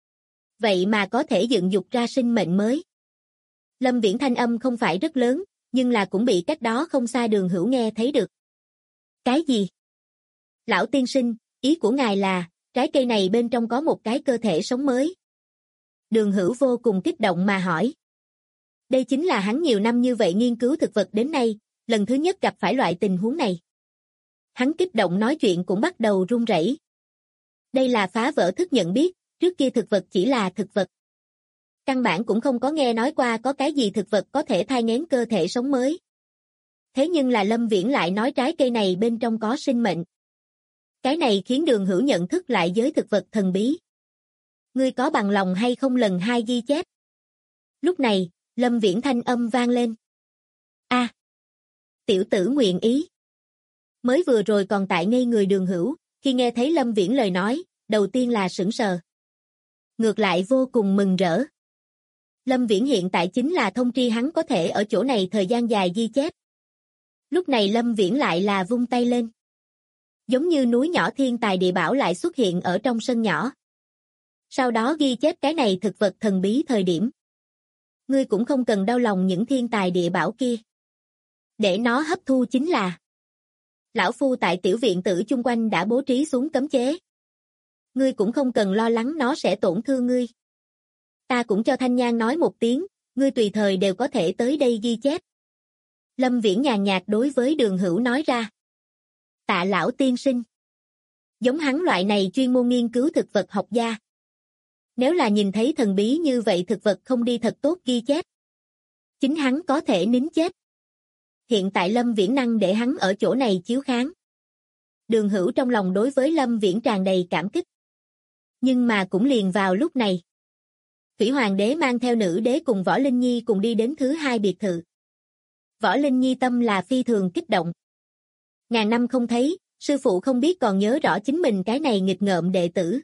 Vậy mà có thể dựng dục ra sinh mệnh mới. Lâm Viễn thanh âm không phải rất lớn, nhưng là cũng bị cách đó không xa Đường Hữu nghe thấy được. Cái gì? Lão tiên sinh, ý của ngài là, trái cây này bên trong có một cái cơ thể sống mới. Đường Hữu vô cùng kích động mà hỏi. Đây chính là hắn nhiều năm như vậy nghiên cứu thực vật đến nay, lần thứ nhất gặp phải loại tình huống này. Hắn kích động nói chuyện cũng bắt đầu run rẩy. Đây là phá vỡ thức nhận biết, trước kia thực vật chỉ là thực vật. Căn bản cũng không có nghe nói qua có cái gì thực vật có thể thai nghén cơ thể sống mới. Thế nhưng là Lâm Viễn lại nói trái cây này bên trong có sinh mệnh. Cái này khiến Đường Hữu nhận thức lại giới thực vật thần bí. Ngươi có bằng lòng hay không lần 2 ghi chép? Lúc này, Lâm Viễn thanh âm vang lên. A, tiểu tử nguyện ý. Mới vừa rồi còn tại ngây người Đường Hữu, khi nghe thấy Lâm Viễn lời nói, đầu tiên là sững sờ. Ngược lại vô cùng mừng rỡ. Lâm Viễn hiện tại chính là thông tri hắn có thể ở chỗ này thời gian dài ghi chép. Lúc này Lâm Viễn lại là vung tay lên. Giống như núi nhỏ thiên tài địa bảo lại xuất hiện ở trong sân nhỏ. Sau đó ghi chép cái này thực vật thần bí thời điểm. Ngươi cũng không cần đau lòng những thiên tài địa bảo kia. Để nó hấp thu chính là. Lão Phu tại tiểu viện tử chung quanh đã bố trí xuống cấm chế. Ngươi cũng không cần lo lắng nó sẽ tổn thương ngươi. Ta cũng cho Thanh Nhan nói một tiếng, ngươi tùy thời đều có thể tới đây ghi chép. Lâm Viễn nhàn nhạt đối với Đường Hữu nói ra. Tạ lão tiên sinh. Giống hắn loại này chuyên môn nghiên cứu thực vật học gia. Nếu là nhìn thấy thần bí như vậy thực vật không đi thật tốt ghi chép. Chính hắn có thể nín chết. Hiện tại Lâm Viễn năng để hắn ở chỗ này chiếu kháng. Đường Hữu trong lòng đối với Lâm Viễn tràn đầy cảm kích. Nhưng mà cũng liền vào lúc này. Thủy Hoàng đế mang theo nữ đế cùng Võ Linh Nhi cùng đi đến thứ 2 biệt thự. Võ Linh Nhi tâm là phi thường kích động. Ngàn năm không thấy, sư phụ không biết còn nhớ rõ chính mình cái này nghịch ngợm đệ tử.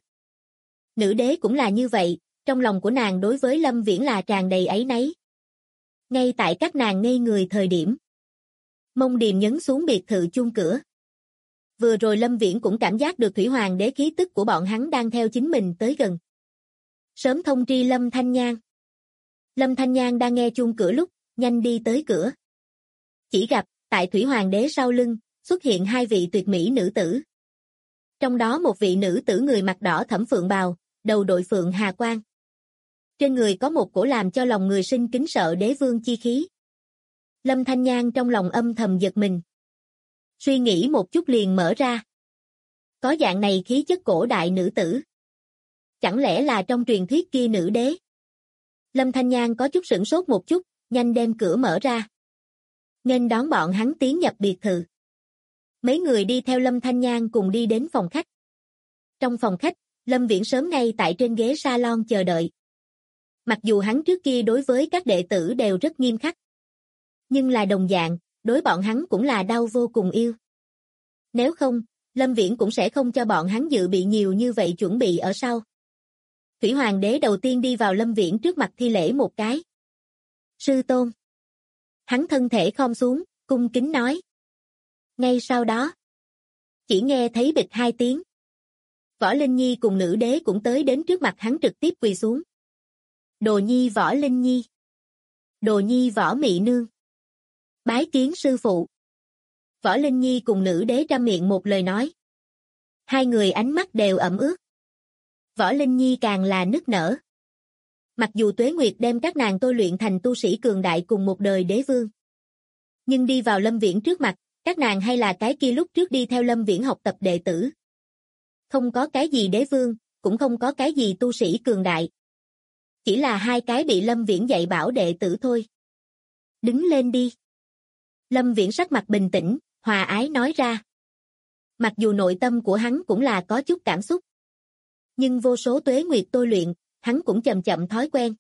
Nữ đế cũng là như vậy, trong lòng của nàng đối với Lâm Viễn là tràn đầy áy náy. Ngay tại các nàng ngây người thời điểm. Mông Điềm nhấn xuống biệt thự chuông cửa. Vừa rồi Lâm Viễn cũng cảm giác được Thủy Hoàng đế khí tức của bọn hắn đang theo chính mình tới gần. Sớm thông tri Lâm Thanh Nhan. Lâm Thanh Nhan đang nghe chuông cửa lúc, nhanh đi tới cửa. Chỉ gặp, tại Thủy Hoàng đế sau lưng, xuất hiện hai vị tuyệt mỹ nữ tử. Trong đó một vị nữ tử người mặc đỏ thẫm phượng bào, đầu đội phượng hà quang. Trên người có một cổ làm cho lòng người sinh kính sợ đế vương chi khí. Lâm Thanh Nhan trong lòng âm thầm giật mình. Suy nghĩ một chút liền mở ra. Có dạng này khí chất cổ đại nữ tử. Chẳng lẽ là trong truyền thuyết kia nữ đế? Lâm Thanh Nhan có chút sửng sốt một chút, nhanh đem cửa mở ra. Nghênh đón bọn hắn tiến nhập biệt thự. Mấy người đi theo Lâm Thanh Nhan cùng đi đến phòng khách. Trong phòng khách, Lâm Viễn sớm ngay tại trên ghế salon chờ đợi. Mặc dù hắn trước kia đối với các đệ tử đều rất nghiêm khắc. Nhưng là đồng dạng, đối bọn hắn cũng là đau vô cùng yêu. Nếu không, Lâm Viễn cũng sẽ không cho bọn hắn dự bị nhiều như vậy chuẩn bị ở sau. Thủy Hoàng đế đầu tiên đi vào Lâm Viễn trước mặt thi lễ một cái. Sư tôn. Hắn thân thể khom xuống, cung kính nói. Ngay sau đó, chỉ nghe thấy bịch hai tiếng. Võ Linh Nhi cùng nữ đế cũng tới đến trước mặt hắn trực tiếp quỳ xuống. Đồ nhi Võ Linh Nhi. Đồ nhi Võ Mị Nương. Bái kiến sư phụ. Võ Linh Nhi cùng nữ đế trăm miệng một lời nói. Hai người ánh mắt đều ẩm ướt. Võ Linh Nhi càng là nức nở. Mặc dù Tuế Nguyệt đem các nàng tôi luyện thành tu sĩ cường đại cùng một đời đế vương. Nhưng đi vào Lâm Viễn trước mặt, các nàng hay là cái kia lúc trước đi theo Lâm Viễn học tập đệ tử. Không có cái gì đế vương, cũng không có cái gì tu sĩ cường đại. Chỉ là hai cái bị Lâm Viễn dạy bảo đệ tử thôi. Đứng lên đi. Lâm Viễn sắc mặt bình tĩnh, hòa ái nói ra. Mặc dù nội tâm của hắn cũng là có chút cảm xúc. Nhưng vô số tuế nguyệt tôi luyện, hắn cũng chậm chậm thói quen.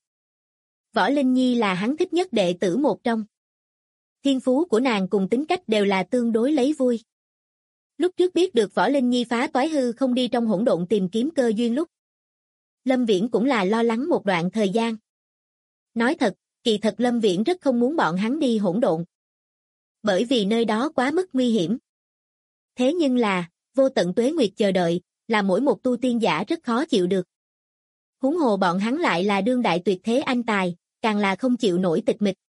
Võ Linh Nhi là hắn thích nhất đệ tử một trong. Thiên phú của nàng cùng tính cách đều là tương đối lấy vui. Lúc trước biết được Võ Linh Nhi phá toái hư không đi trong hỗn độn tìm kiếm cơ duyên lúc. Lâm Viễn cũng là lo lắng một đoạn thời gian. Nói thật, kỳ thật Lâm Viễn rất không muốn bọn hắn đi hỗn độn. Bởi vì nơi đó quá mức nguy hiểm. Thế nhưng là, vô tận tuế nguyệt chờ đợi, là mỗi một tu tiên giả rất khó chịu được. Huống hồ bọn hắn lại là đương đại tuyệt thế anh tài, càng là không chịu nổi tịch mịch.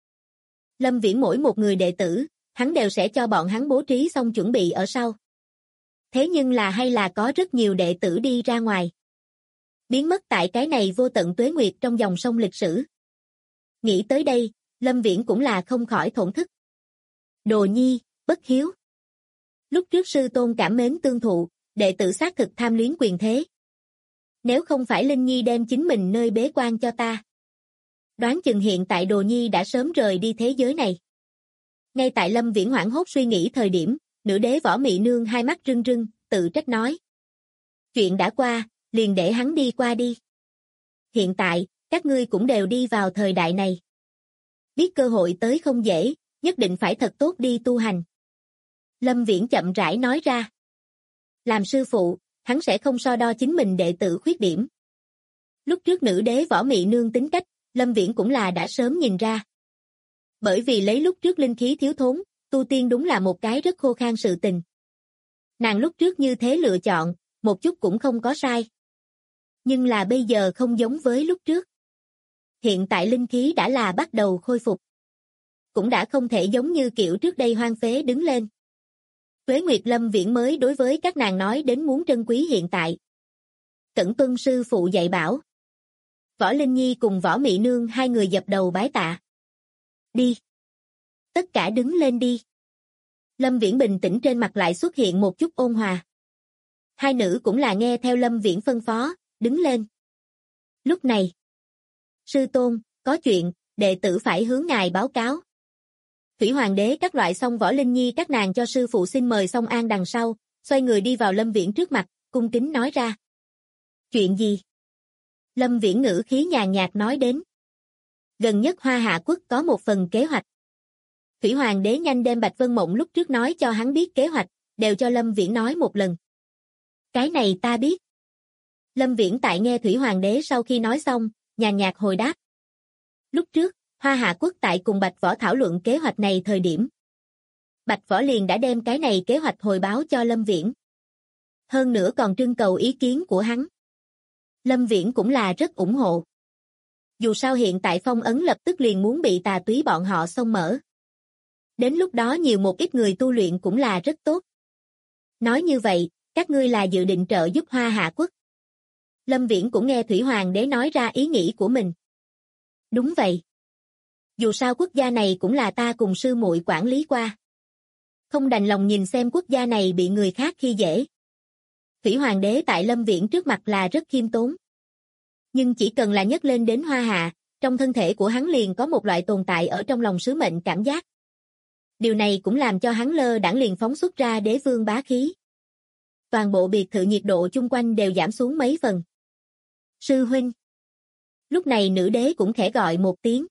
Lâm Viễn mỗi một người đệ tử, hắn đều sẽ cho bọn hắn bố trí xong chuẩn bị ở sau. Thế nhưng là hay là có rất nhiều đệ tử đi ra ngoài. Biến mất tại cái này vô tận tuế nguyệt trong dòng sông lịch sử. Nghĩ tới đây, Lâm Viễn cũng là không khỏi thổn thức. Đồ nhi, bất hiếu. Lúc trước sư tôn cảm mến tương thụ, đệ tử xác thực tham luyến quyền thế. Nếu không phải Linh Nhi đem chính mình nơi bế quan cho ta. Đoán chừng hiện tại Đồ nhi đã sớm rời đi thế giới này. Ngay tại Lâm Viễn hoảng hốt suy nghĩ thời điểm, nữ đế Võ Mị Nương hai mắt rưng rưng, tự trách nói. Chuyện đã qua, liền để hắn đi qua đi. Hiện tại, các ngươi cũng đều đi vào thời đại này. Biết cơ hội tới không dễ, nhất định phải thật tốt đi tu hành. Lâm Viễn chậm rãi nói ra. Làm sư phụ, hắn sẽ không so đo chính mình đệ tử khuyết điểm. Lúc trước nữ đế Võ Mị Nương tính cách, Lâm Viễn cũng là đã sớm nhìn ra. Bởi vì lấy lúc trước linh khí thiếu thốn, tu tiên đúng là một cái rất khô khan sự tình. Nàng lúc trước như thế lựa chọn, một chút cũng không có sai. Nhưng là bây giờ không giống với lúc trước. Hiện tại linh khí đã là bắt đầu khôi phục. Cũng đã không thể giống như kiểu trước đây hoang phế đứng lên. Tuế Nguyệt Lâm Viễn mới đối với các nàng nói đến muốn trân quý hiện tại. Cẩn tuân sư phụ dạy bảo. Võ Linh Nhi cùng Võ Mị Nương hai người dập đầu bái tạ. Đi. Tất cả đứng lên đi. Lâm Viễn bình tĩnh trên mặt lại xuất hiện một chút ôn hòa. Hai nữ cũng là nghe theo Lâm Viễn phân phó, đứng lên. Lúc này. Sư tôn, có chuyện, đệ tử phải hướng ngài báo cáo. Thủy Hoàng đế các loại xong Võ Linh Nhi các nàng cho sư phụ xin mời xong an đằng sau, xoay người đi vào Lâm Viễn trước mặt, cung kính nói ra. Chuyện gì? Lâm Viễn ngữ khí nhàn nhạt nói đến. Gần nhất Hoa Hạ Quốc có một phần kế hoạch. Thủy Hoàng đế nhanh đem Bạch Vân Mộng lúc trước nói cho hắn biết kế hoạch, đều cho Lâm Viễn nói một lần. Cái này ta biết. Lâm Viễn tại nghe Thủy Hoàng đế sau khi nói xong, nhàn nhạt hồi đáp. Lúc trước, Hoa Hạ Quốc tại cùng Bạch Võ thảo luận kế hoạch này thời điểm. Bạch Võ liền đã đem cái này kế hoạch hồi báo cho Lâm Viễn. Hơn nữa còn trưng cầu ý kiến của hắn. Lâm Viễn cũng là rất ủng hộ. Dù sao hiện tại phong ấn lập tức liền muốn bị tà túy bọn họ xông mở. Đến lúc đó nhiều một ít người tu luyện cũng là rất tốt. Nói như vậy, các ngươi là dự định trợ giúp Hoa Hạ quốc. Lâm Viễn cũng nghe Thủy Hoàng đế nói ra ý nghĩ của mình. Đúng vậy. Dù sao quốc gia này cũng là ta cùng sư muội quản lý qua. Không đành lòng nhìn xem quốc gia này bị người khác khi dễ. Thủy Hoàng đế tại Lâm Viễn trước mặt là rất khiêm tốn. Nhưng chỉ cần là nhắc lên đến Hoa Hạ, trong thân thể của hắn liền có một loại tồn tại ở trong lòng sứ mệnh cảm giác. Điều này cũng làm cho hắn lơ đãng liền phóng xuất ra đế vương bá khí. Toàn bộ biệt thự nhiệt độ chung quanh đều giảm xuống mấy phần. Sư huynh. Lúc này nữ đế cũng khẽ gọi một tiếng.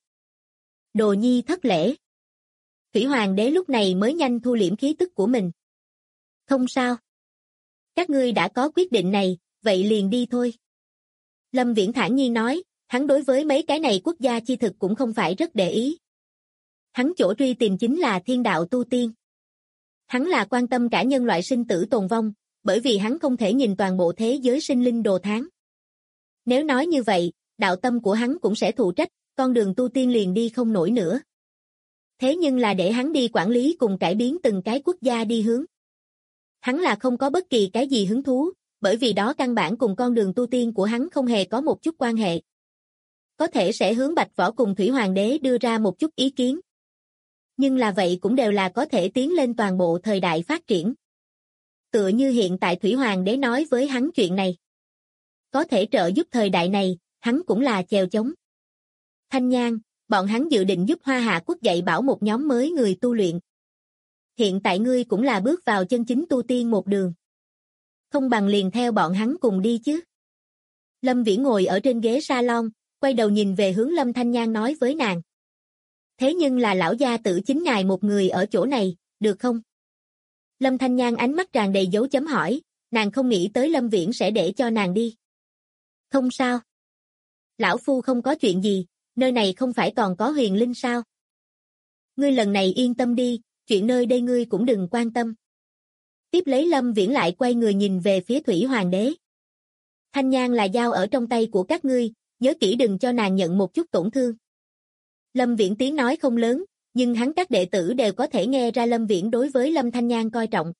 Đồ nhi thất lễ. Thủy Hoàng đế lúc này mới nhanh thu liễm khí tức của mình. Không sao. Các ngươi đã có quyết định này, vậy liền đi thôi. Lâm Viễn thản nhiên nói, hắn đối với mấy cái này quốc gia chi thực cũng không phải rất để ý. Hắn chỗ truy tìm chính là thiên đạo tu tiên. Hắn là quan tâm cả nhân loại sinh tử tồn vong, bởi vì hắn không thể nhìn toàn bộ thế giới sinh linh đồ tháng. Nếu nói như vậy, đạo tâm của hắn cũng sẽ thụ trách, con đường tu tiên liền đi không nổi nữa. Thế nhưng là để hắn đi quản lý cùng cải biến từng cái quốc gia đi hướng. Hắn là không có bất kỳ cái gì hứng thú, bởi vì đó căn bản cùng con đường tu tiên của hắn không hề có một chút quan hệ. Có thể sẽ hướng Bạch Võ cùng Thủy Hoàng đế đưa ra một chút ý kiến. Nhưng là vậy cũng đều là có thể tiến lên toàn bộ thời đại phát triển. Tựa như hiện tại Thủy Hoàng đế nói với hắn chuyện này. Có thể trợ giúp thời đại này, hắn cũng là chèo chống. Thanh Nhan, bọn hắn dự định giúp Hoa Hạ quốc dạy bảo một nhóm mới người tu luyện. Hiện tại ngươi cũng là bước vào chân chính tu tiên một đường. Không bằng liền theo bọn hắn cùng đi chứ. Lâm Viễn ngồi ở trên ghế salon, quay đầu nhìn về hướng Lâm Thanh Nhan nói với nàng. Thế nhưng là lão gia tử chính ngài một người ở chỗ này, được không? Lâm Thanh Nhan ánh mắt tràn đầy dấu chấm hỏi, nàng không nghĩ tới Lâm Viễn sẽ để cho nàng đi. Không sao. Lão phu không có chuyện gì, nơi này không phải còn có huyền linh sao? Ngươi lần này yên tâm đi, chuyện nơi đây ngươi cũng đừng quan tâm. Tiếp lấy Lâm Viễn lại quay người nhìn về phía Thủy Hoàng đế. Thanh Nhan là dao ở trong tay của các ngươi, nhớ kỹ đừng cho nàng nhận một chút tổn thương. Lâm Viễn tiếng nói không lớn, nhưng hắn các đệ tử đều có thể nghe ra Lâm Viễn đối với Lâm Thanh Nhan coi trọng.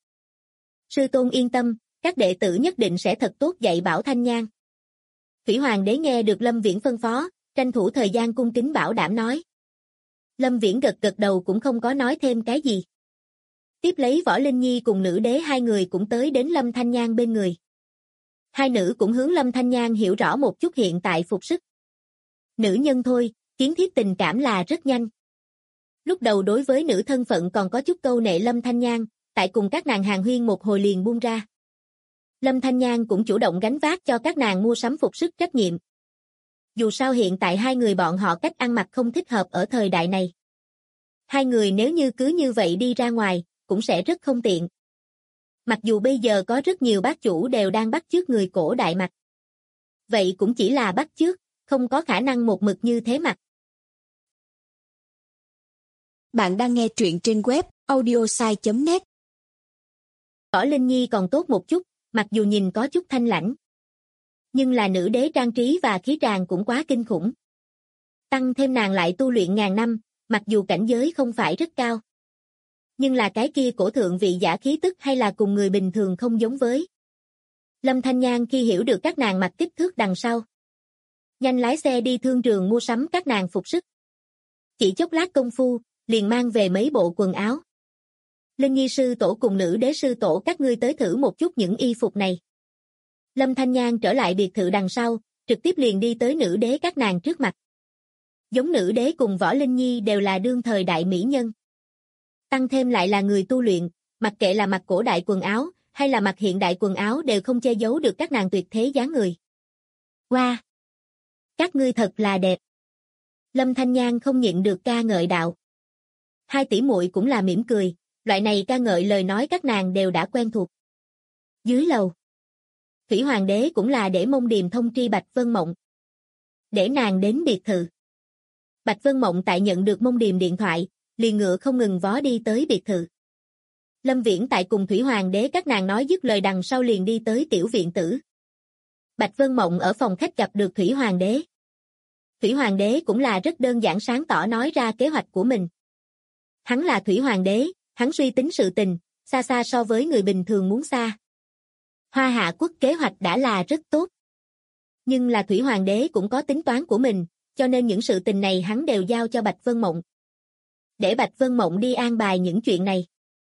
Sư tôn yên tâm, các đệ tử nhất định sẽ thật tốt dạy bảo Thanh Nhan. Thủy Hoàng đế nghe được Lâm Viễn phân phó, tranh thủ thời gian cung kính bảo đảm nói. Lâm Viễn gật gật đầu cũng không có nói thêm cái gì. Tiếp lấy Võ Linh Nhi cùng nữ đế hai người cũng tới đến Lâm Thanh Nhan bên người. Hai nữ cũng hướng Lâm Thanh Nhan hiểu rõ một chút hiện tại phục sức. Nữ nhân thôi, kiến thiết tình cảm là rất nhanh. Lúc đầu đối với nữ thân phận còn có chút câu nệ Lâm Thanh Nhan, tại cùng các nàng hàng huyên một hồi liền buông ra. Lâm Thanh Nhan cũng chủ động gánh vác cho các nàng mua sắm phục sức trách nhiệm. Dù sao hiện tại hai người bọn họ cách ăn mặc không thích hợp ở thời đại này. Hai người nếu như cứ như vậy đi ra ngoài, cũng sẽ rất không tiện. Mặc dù bây giờ có rất nhiều bác chủ đều đang bắt chước người cổ đại mặc. Vậy cũng chỉ là bắt chước, không có khả năng một mực như thế mặc. Bạn đang nghe truyện trên web audiosai.net. Võ Linh Nhi còn tốt một chút, mặc dù nhìn có chút thanh lãnh. Nhưng là nữ đế trang trí và khí tràng cũng quá kinh khủng. Tăng thêm nàng lại tu luyện ngàn năm, mặc dù cảnh giới không phải rất cao. Nhưng là cái kia cổ thượng vị giả khí tức hay là cùng người bình thường không giống với. Lâm Thanh Nhan khi hiểu được các nàng mặc kích thước đằng sau. Nhanh lái xe đi thương trường mua sắm các nàng phục sức. Chỉ chốc lát công phu, liền mang về mấy bộ quần áo. Linh Nhi sư tổ cùng nữ đế sư tổ các ngươi tới thử một chút những y phục này. Lâm Thanh Nhan trở lại biệt thự đằng sau, trực tiếp liền đi tới nữ đế các nàng trước mặt. Giống nữ đế cùng Võ Linh Nhi đều là đương thời đại mỹ nhân. Tăng thêm lại là người tu luyện, mặc kệ là mặc cổ đại quần áo, hay là mặc hiện đại quần áo đều không che giấu được các nàng tuyệt thế dáng người. Wow! Các ngươi thật là đẹp. Lâm Thanh Nhan không nhịn được ca ngợi đạo. Hai tỷ muội cũng là mỉm cười, loại này ca ngợi lời nói các nàng đều đã quen thuộc. Dưới lầu, Thủy Hoàng đế cũng là để Mông Điềm thông tri Bạch Vân Mộng. Để nàng đến biệt thự. Bạch Vân Mộng tại nhận được Mông Điềm điện thoại, liền ngựa không ngừng vó đi tới biệt thự. Lâm Viễn tại cùng Thủy Hoàng đế các nàng nói dứt lời đằng sau liền đi tới tiểu viện tử. Bạch Vân Mộng ở phòng khách gặp được Thủy Hoàng đế. Thủy Hoàng đế cũng là rất đơn giản sáng tỏ nói ra kế hoạch của mình. Hắn là Thủy Hoàng đế, hắn suy tính sự tình, xa xa so với người bình thường muốn xa. Hoa Hạ quốc kế hoạch đã là rất tốt. Nhưng là Thủy Hoàng đế cũng có tính toán của mình, cho nên những sự tình này hắn đều giao cho Bạch Vân Mộng. Để Bạch Vân Mộng đi an bài những chuyện này.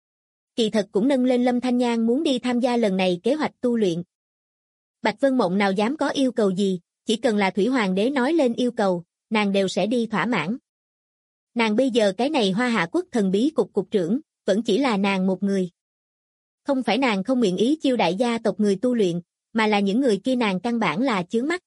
Kỳ thật cũng nâng lên Lâm Thanh Nhan muốn đi tham gia lần này kế hoạch tu luyện. Bạch Vân Mộng nào dám có yêu cầu gì, chỉ cần là Thủy Hoàng đế nói lên yêu cầu, nàng đều sẽ đi thỏa mãn. Nàng bây giờ cái này Hoa Hạ quốc thần bí cục cục trưởng, vẫn chỉ là nàng một người. Không phải nàng không nguyện ý chiêu đại gia tộc người tu luyện, mà là những người kia nàng căn bản là chướng mắt.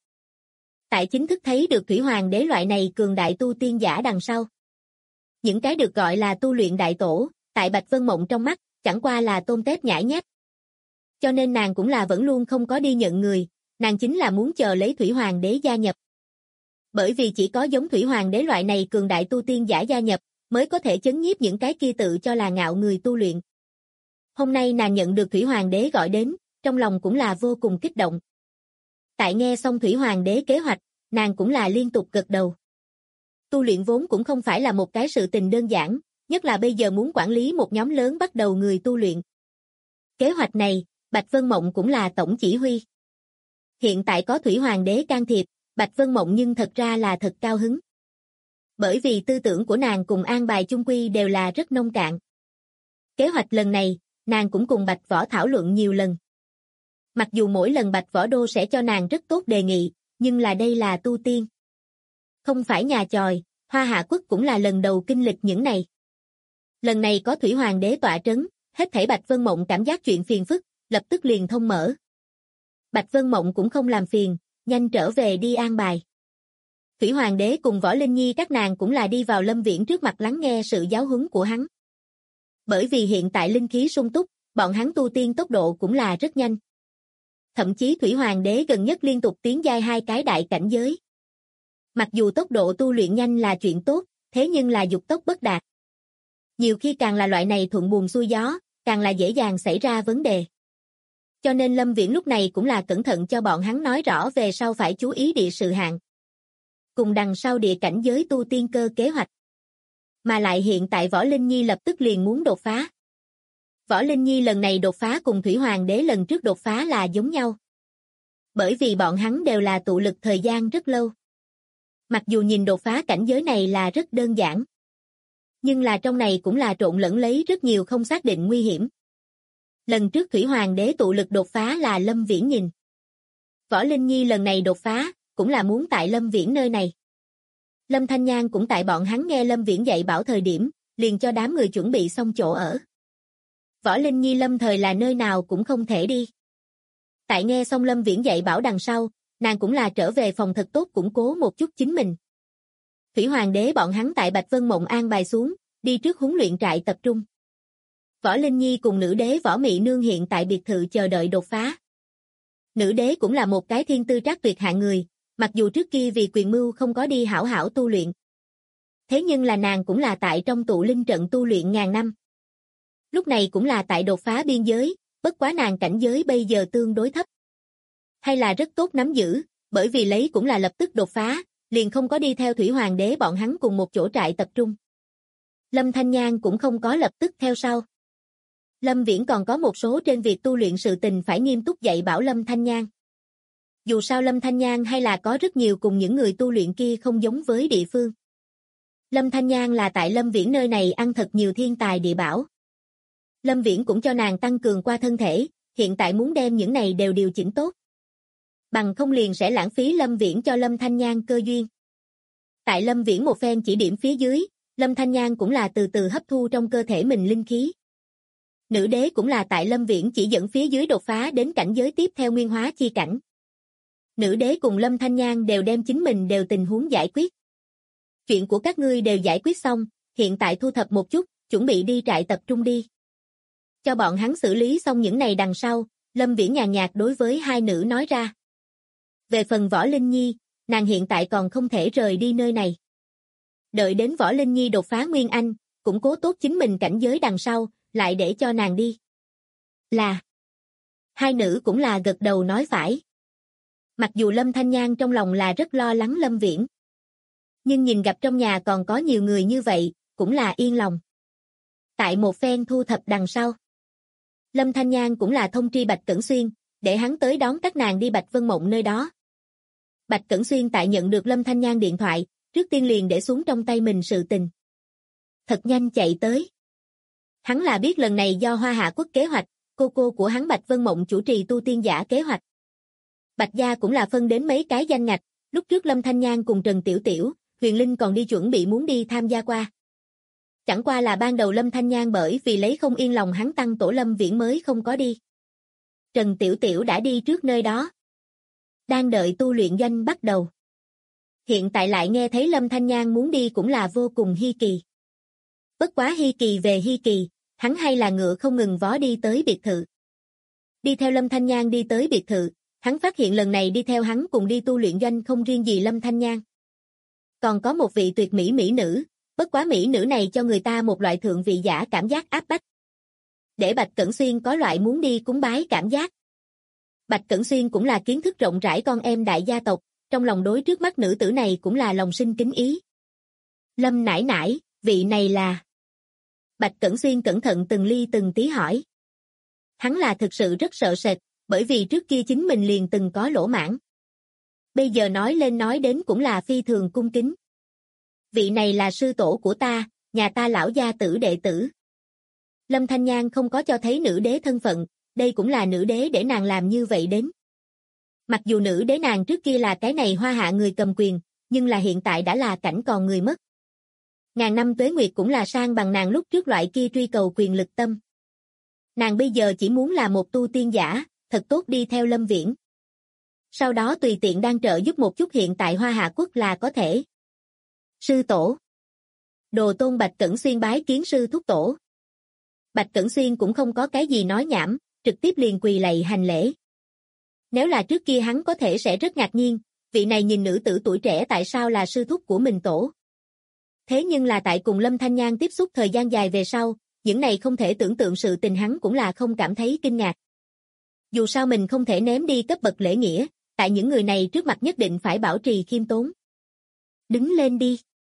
Tại chính thức thấy được Thủy Hoàng đế loại này cường đại tu tiên giả đằng sau. Những cái được gọi là tu luyện đại tổ, tại Bạch Vân Mộng trong mắt, chẳng qua là tôm tép nhãi nhép. Cho nên nàng cũng là vẫn luôn không có đi nhận người, nàng chính là muốn chờ lấy Thủy Hoàng đế gia nhập. Bởi vì chỉ có giống Thủy Hoàng đế loại này cường đại tu tiên giả gia nhập, mới có thể chấn nhiếp những cái kia tự cho là ngạo người tu luyện. Hôm nay nàng nhận được Thủy Hoàng đế gọi đến, trong lòng cũng là vô cùng kích động. Tại nghe xong Thủy Hoàng đế kế hoạch, nàng cũng là liên tục gật đầu. Tu luyện vốn cũng không phải là một cái sự tình đơn giản, nhất là bây giờ muốn quản lý một nhóm lớn bắt đầu người tu luyện. Kế hoạch này, Bạch Vân Mộng cũng là tổng chỉ huy. Hiện tại có Thủy Hoàng đế can thiệp, Bạch Vân Mộng nhưng thật ra là thật cao hứng. Bởi vì tư tưởng của nàng cùng an bài chung quy đều là rất nông cạn. Kế hoạch lần này, nàng cũng cùng Bạch Võ thảo luận nhiều lần. Mặc dù mỗi lần Bạch Võ Đô sẽ cho nàng rất tốt đề nghị, nhưng là đây là tu tiên. Không phải nhà chòi, Hoa Hạ quốc cũng là lần đầu kinh lịch những này. Lần này có Thủy Hoàng đế tọa trấn, hết thảy Bạch Vân Mộng cảm giác chuyện phiền phức, lập tức liền thông mở. Bạch Vân Mộng cũng không làm phiền, nhanh trở về đi an bài. Thủy Hoàng đế cùng Võ Linh Nhi các nàng cũng là đi vào Lâm Viễn trước mặt lắng nghe sự giáo huấn của hắn. Bởi vì hiện tại linh khí sung túc, bọn hắn tu tiên tốc độ cũng là rất nhanh. Thậm chí Thủy Hoàng đế gần nhất liên tục tiến giai 2 cái đại cảnh giới. Mặc dù tốc độ tu luyện nhanh là chuyện tốt, thế nhưng là dục tốc bất đạt. Nhiều khi càng là loại này thuận buồm xuôi gió, càng là dễ dàng xảy ra vấn đề. Cho nên Lâm Viễn lúc này cũng là cẩn thận cho bọn hắn nói rõ về sau phải chú ý địa sự hạn. Cùng đằng sau địa cảnh giới tu tiên cơ kế hoạch. Mà lại hiện tại Võ Linh Nhi lập tức liền muốn đột phá. Võ Linh Nhi lần này đột phá cùng Thủy Hoàng đế lần trước đột phá là giống nhau. Bởi vì bọn hắn đều là tụ lực thời gian rất lâu. Mặc dù nhìn đột phá cảnh giới này là rất đơn giản. Nhưng là trong này cũng là trộn lẫn lấy rất nhiều không xác định nguy hiểm. Lần trước Thủy Hoàng đế tụ lực đột phá là Lâm Viễn nhìn. Võ Linh Nhi lần này đột phá, cũng là muốn tại Lâm Viễn nơi này. Lâm Thanh Nhan cũng tại bọn hắn nghe Lâm Viễn dạy bảo thời điểm, liền cho đám người chuẩn bị xong chỗ ở. Võ Linh Nhi lâm thời là nơi nào cũng không thể đi. Tại nghe xong Lâm Viễn dạy bảo đằng sau, nàng cũng là trở về phòng thật tốt củng cố một chút chính mình. Thủy Hoàng đế bọn hắn tại Bạch Vân Mộng an bài xuống, đi trước huấn luyện trại tập trung. Võ Linh Nhi cùng nữ đế Võ Mị Nương hiện tại biệt thự chờ đợi đột phá. Nữ đế cũng là một cái thiên tư trác tuyệt hạng người, mặc dù trước kia vì quyền mưu không có đi hảo hảo tu luyện. Thế nhưng là nàng cũng là tại trong tụ linh trận tu luyện ngàn năm. Lúc này cũng là tại đột phá biên giới, bất quá nàng cảnh giới bây giờ tương đối thấp. Hay là rất tốt nắm giữ, bởi vì lấy cũng là lập tức đột phá, liền không có đi theo Thủy Hoàng đế bọn hắn cùng một chỗ trại tập trung. Lâm Thanh Nhan cũng không có lập tức theo sau. Lâm Viễn còn có một số trên việc tu luyện sự tình phải nghiêm túc dạy bảo Lâm Thanh Nhan. Dù sao Lâm Thanh Nhan hay là có rất nhiều cùng những người tu luyện kia không giống với địa phương. Lâm Thanh Nhan là tại Lâm Viễn nơi này ăn thật nhiều thiên tài địa bảo. Lâm Viễn cũng cho nàng tăng cường qua thân thể, hiện tại muốn đem những này đều điều chỉnh tốt. Bằng không liền sẽ lãng phí Lâm Viễn cho Lâm Thanh Nhan cơ duyên. Tại Lâm Viễn một phen chỉ điểm phía dưới, Lâm Thanh Nhan cũng là từ từ hấp thu trong cơ thể mình linh khí. Nữ đế cũng là tại Lâm Viễn chỉ dẫn phía dưới đột phá đến cảnh giới tiếp theo nguyên hóa chi cảnh. Nữ đế cùng Lâm Thanh Nhan đều đem chính mình đều tình huống giải quyết. Chuyện của các ngươi đều giải quyết xong, hiện tại thu thập một chút, chuẩn bị đi trại tập trung đi. Cho bọn hắn xử lý xong những này đằng sau, Lâm Viễn nhàn nhạt đối với hai nữ nói ra. Về phần Võ Linh Nhi, nàng hiện tại còn không thể rời đi nơi này. Đợi đến Võ Linh Nhi đột phá Nguyên Anh, củng cố tốt chính mình cảnh giới đằng sau, lại để cho nàng đi. Là. Hai nữ cũng là gật đầu nói phải. Mặc dù Lâm Thanh Nhan trong lòng là rất lo lắng Lâm Viễn, nhưng nhìn gặp trong nhà còn có nhiều người như vậy, cũng là yên lòng. Tại một phen thu thập đằng sau, Lâm Thanh Nhan cũng là thông tri Bạch Cẩn Xuyên, để hắn tới đón các nàng đi Bạch Vân Mộng nơi đó. Bạch Cẩn Xuyên tại nhận được Lâm Thanh Nhan điện thoại, trước tiên liền để xuống trong tay mình sự tình. Thật nhanh chạy tới. Hắn là biết lần này do Hoa Hạ Quốc kế hoạch, cô của hắn Bạch Vân Mộng chủ trì tu tiên giả kế hoạch. Bạch gia cũng là phân đến mấy cái danh ngạch, lúc trước Lâm Thanh Nhan cùng Trần Tiểu Tiểu, Huyền Linh còn đi chuẩn bị muốn đi tham gia qua. Chẳng qua là ban đầu Lâm Thanh Nhan bởi vì lấy không yên lòng hắn tăng tổ Lâm Viễn mới không có đi. Trần Tiểu Tiểu đã đi trước nơi đó, đang đợi tu luyện doanh bắt đầu. Hiện tại lại nghe thấy Lâm Thanh Nhan muốn đi cũng là vô cùng hi kỳ. Bất quá hi kỳ về hi kỳ, hắn hay là ngựa không ngừng vó đi tới biệt thự. Đi theo Lâm Thanh Nhan đi tới biệt thự, hắn phát hiện lần này đi theo hắn cùng đi tu luyện doanh không riêng gì Lâm Thanh Nhan. Còn có một vị tuyệt mỹ mỹ nữ, bất quá mỹ nữ này cho người ta một loại thượng vị giả cảm giác áp bách. Để Bạch Cẩn Xuyên có loại muốn đi cúng bái cảm giác. Bạch Cẩn Xuyên cũng là kiến thức rộng rãi con em đại gia tộc, trong lòng đối trước mắt nữ tử này cũng là lòng sinh kính ý. Lâm nãi nãi, vị này là... Bạch Cẩn Xuyên cẩn thận từng ly từng tí hỏi. Hắn là thực sự rất sợ sệt, bởi vì trước kia chính mình liền từng có lỗ mãng. Bây giờ nói lên nói đến cũng là phi thường cung kính. Vị này là sư tổ của ta, nhà ta lão gia tử đệ tử. Lâm Thanh Nhan không có cho thấy nữ đế thân phận, đây cũng là nữ đế để nàng làm như vậy đến. Mặc dù nữ đế nàng trước kia là cái này Hoa Hạ người cầm quyền, nhưng là hiện tại đã là cảnh còn người mất. Ngàn năm tuế nguyệt cũng là sang bằng nàng lúc trước loại kia truy cầu quyền lực tâm. Nàng bây giờ chỉ muốn là một tu tiên giả, thật tốt đi theo Lâm Viễn. Sau đó tùy tiện đang trợ giúp một chút hiện tại Hoa Hạ Quốc là có thể. Sư tổ. Đồ tôn Bạch Cẩn Xuyên bái kiến sư thúc tổ. Bạch Cẩn Xuyên cũng không có cái gì nói nhảm, trực tiếp liền quỳ lạy hành lễ. Nếu là trước kia hắn có thể sẽ rất ngạc nhiên, vị này nhìn nữ tử tuổi trẻ tại sao là sư thúc của mình tổ. Thế nhưng là tại cùng Lâm Thanh Nhan tiếp xúc thời gian dài về sau, những này không thể tưởng tượng sự tình hắn cũng là không cảm thấy kinh ngạc. Dù sao mình không thể ném đi cấp bậc lễ nghĩa, tại những người này trước mặt nhất định phải bảo trì khiêm tốn. Đứng lên đi.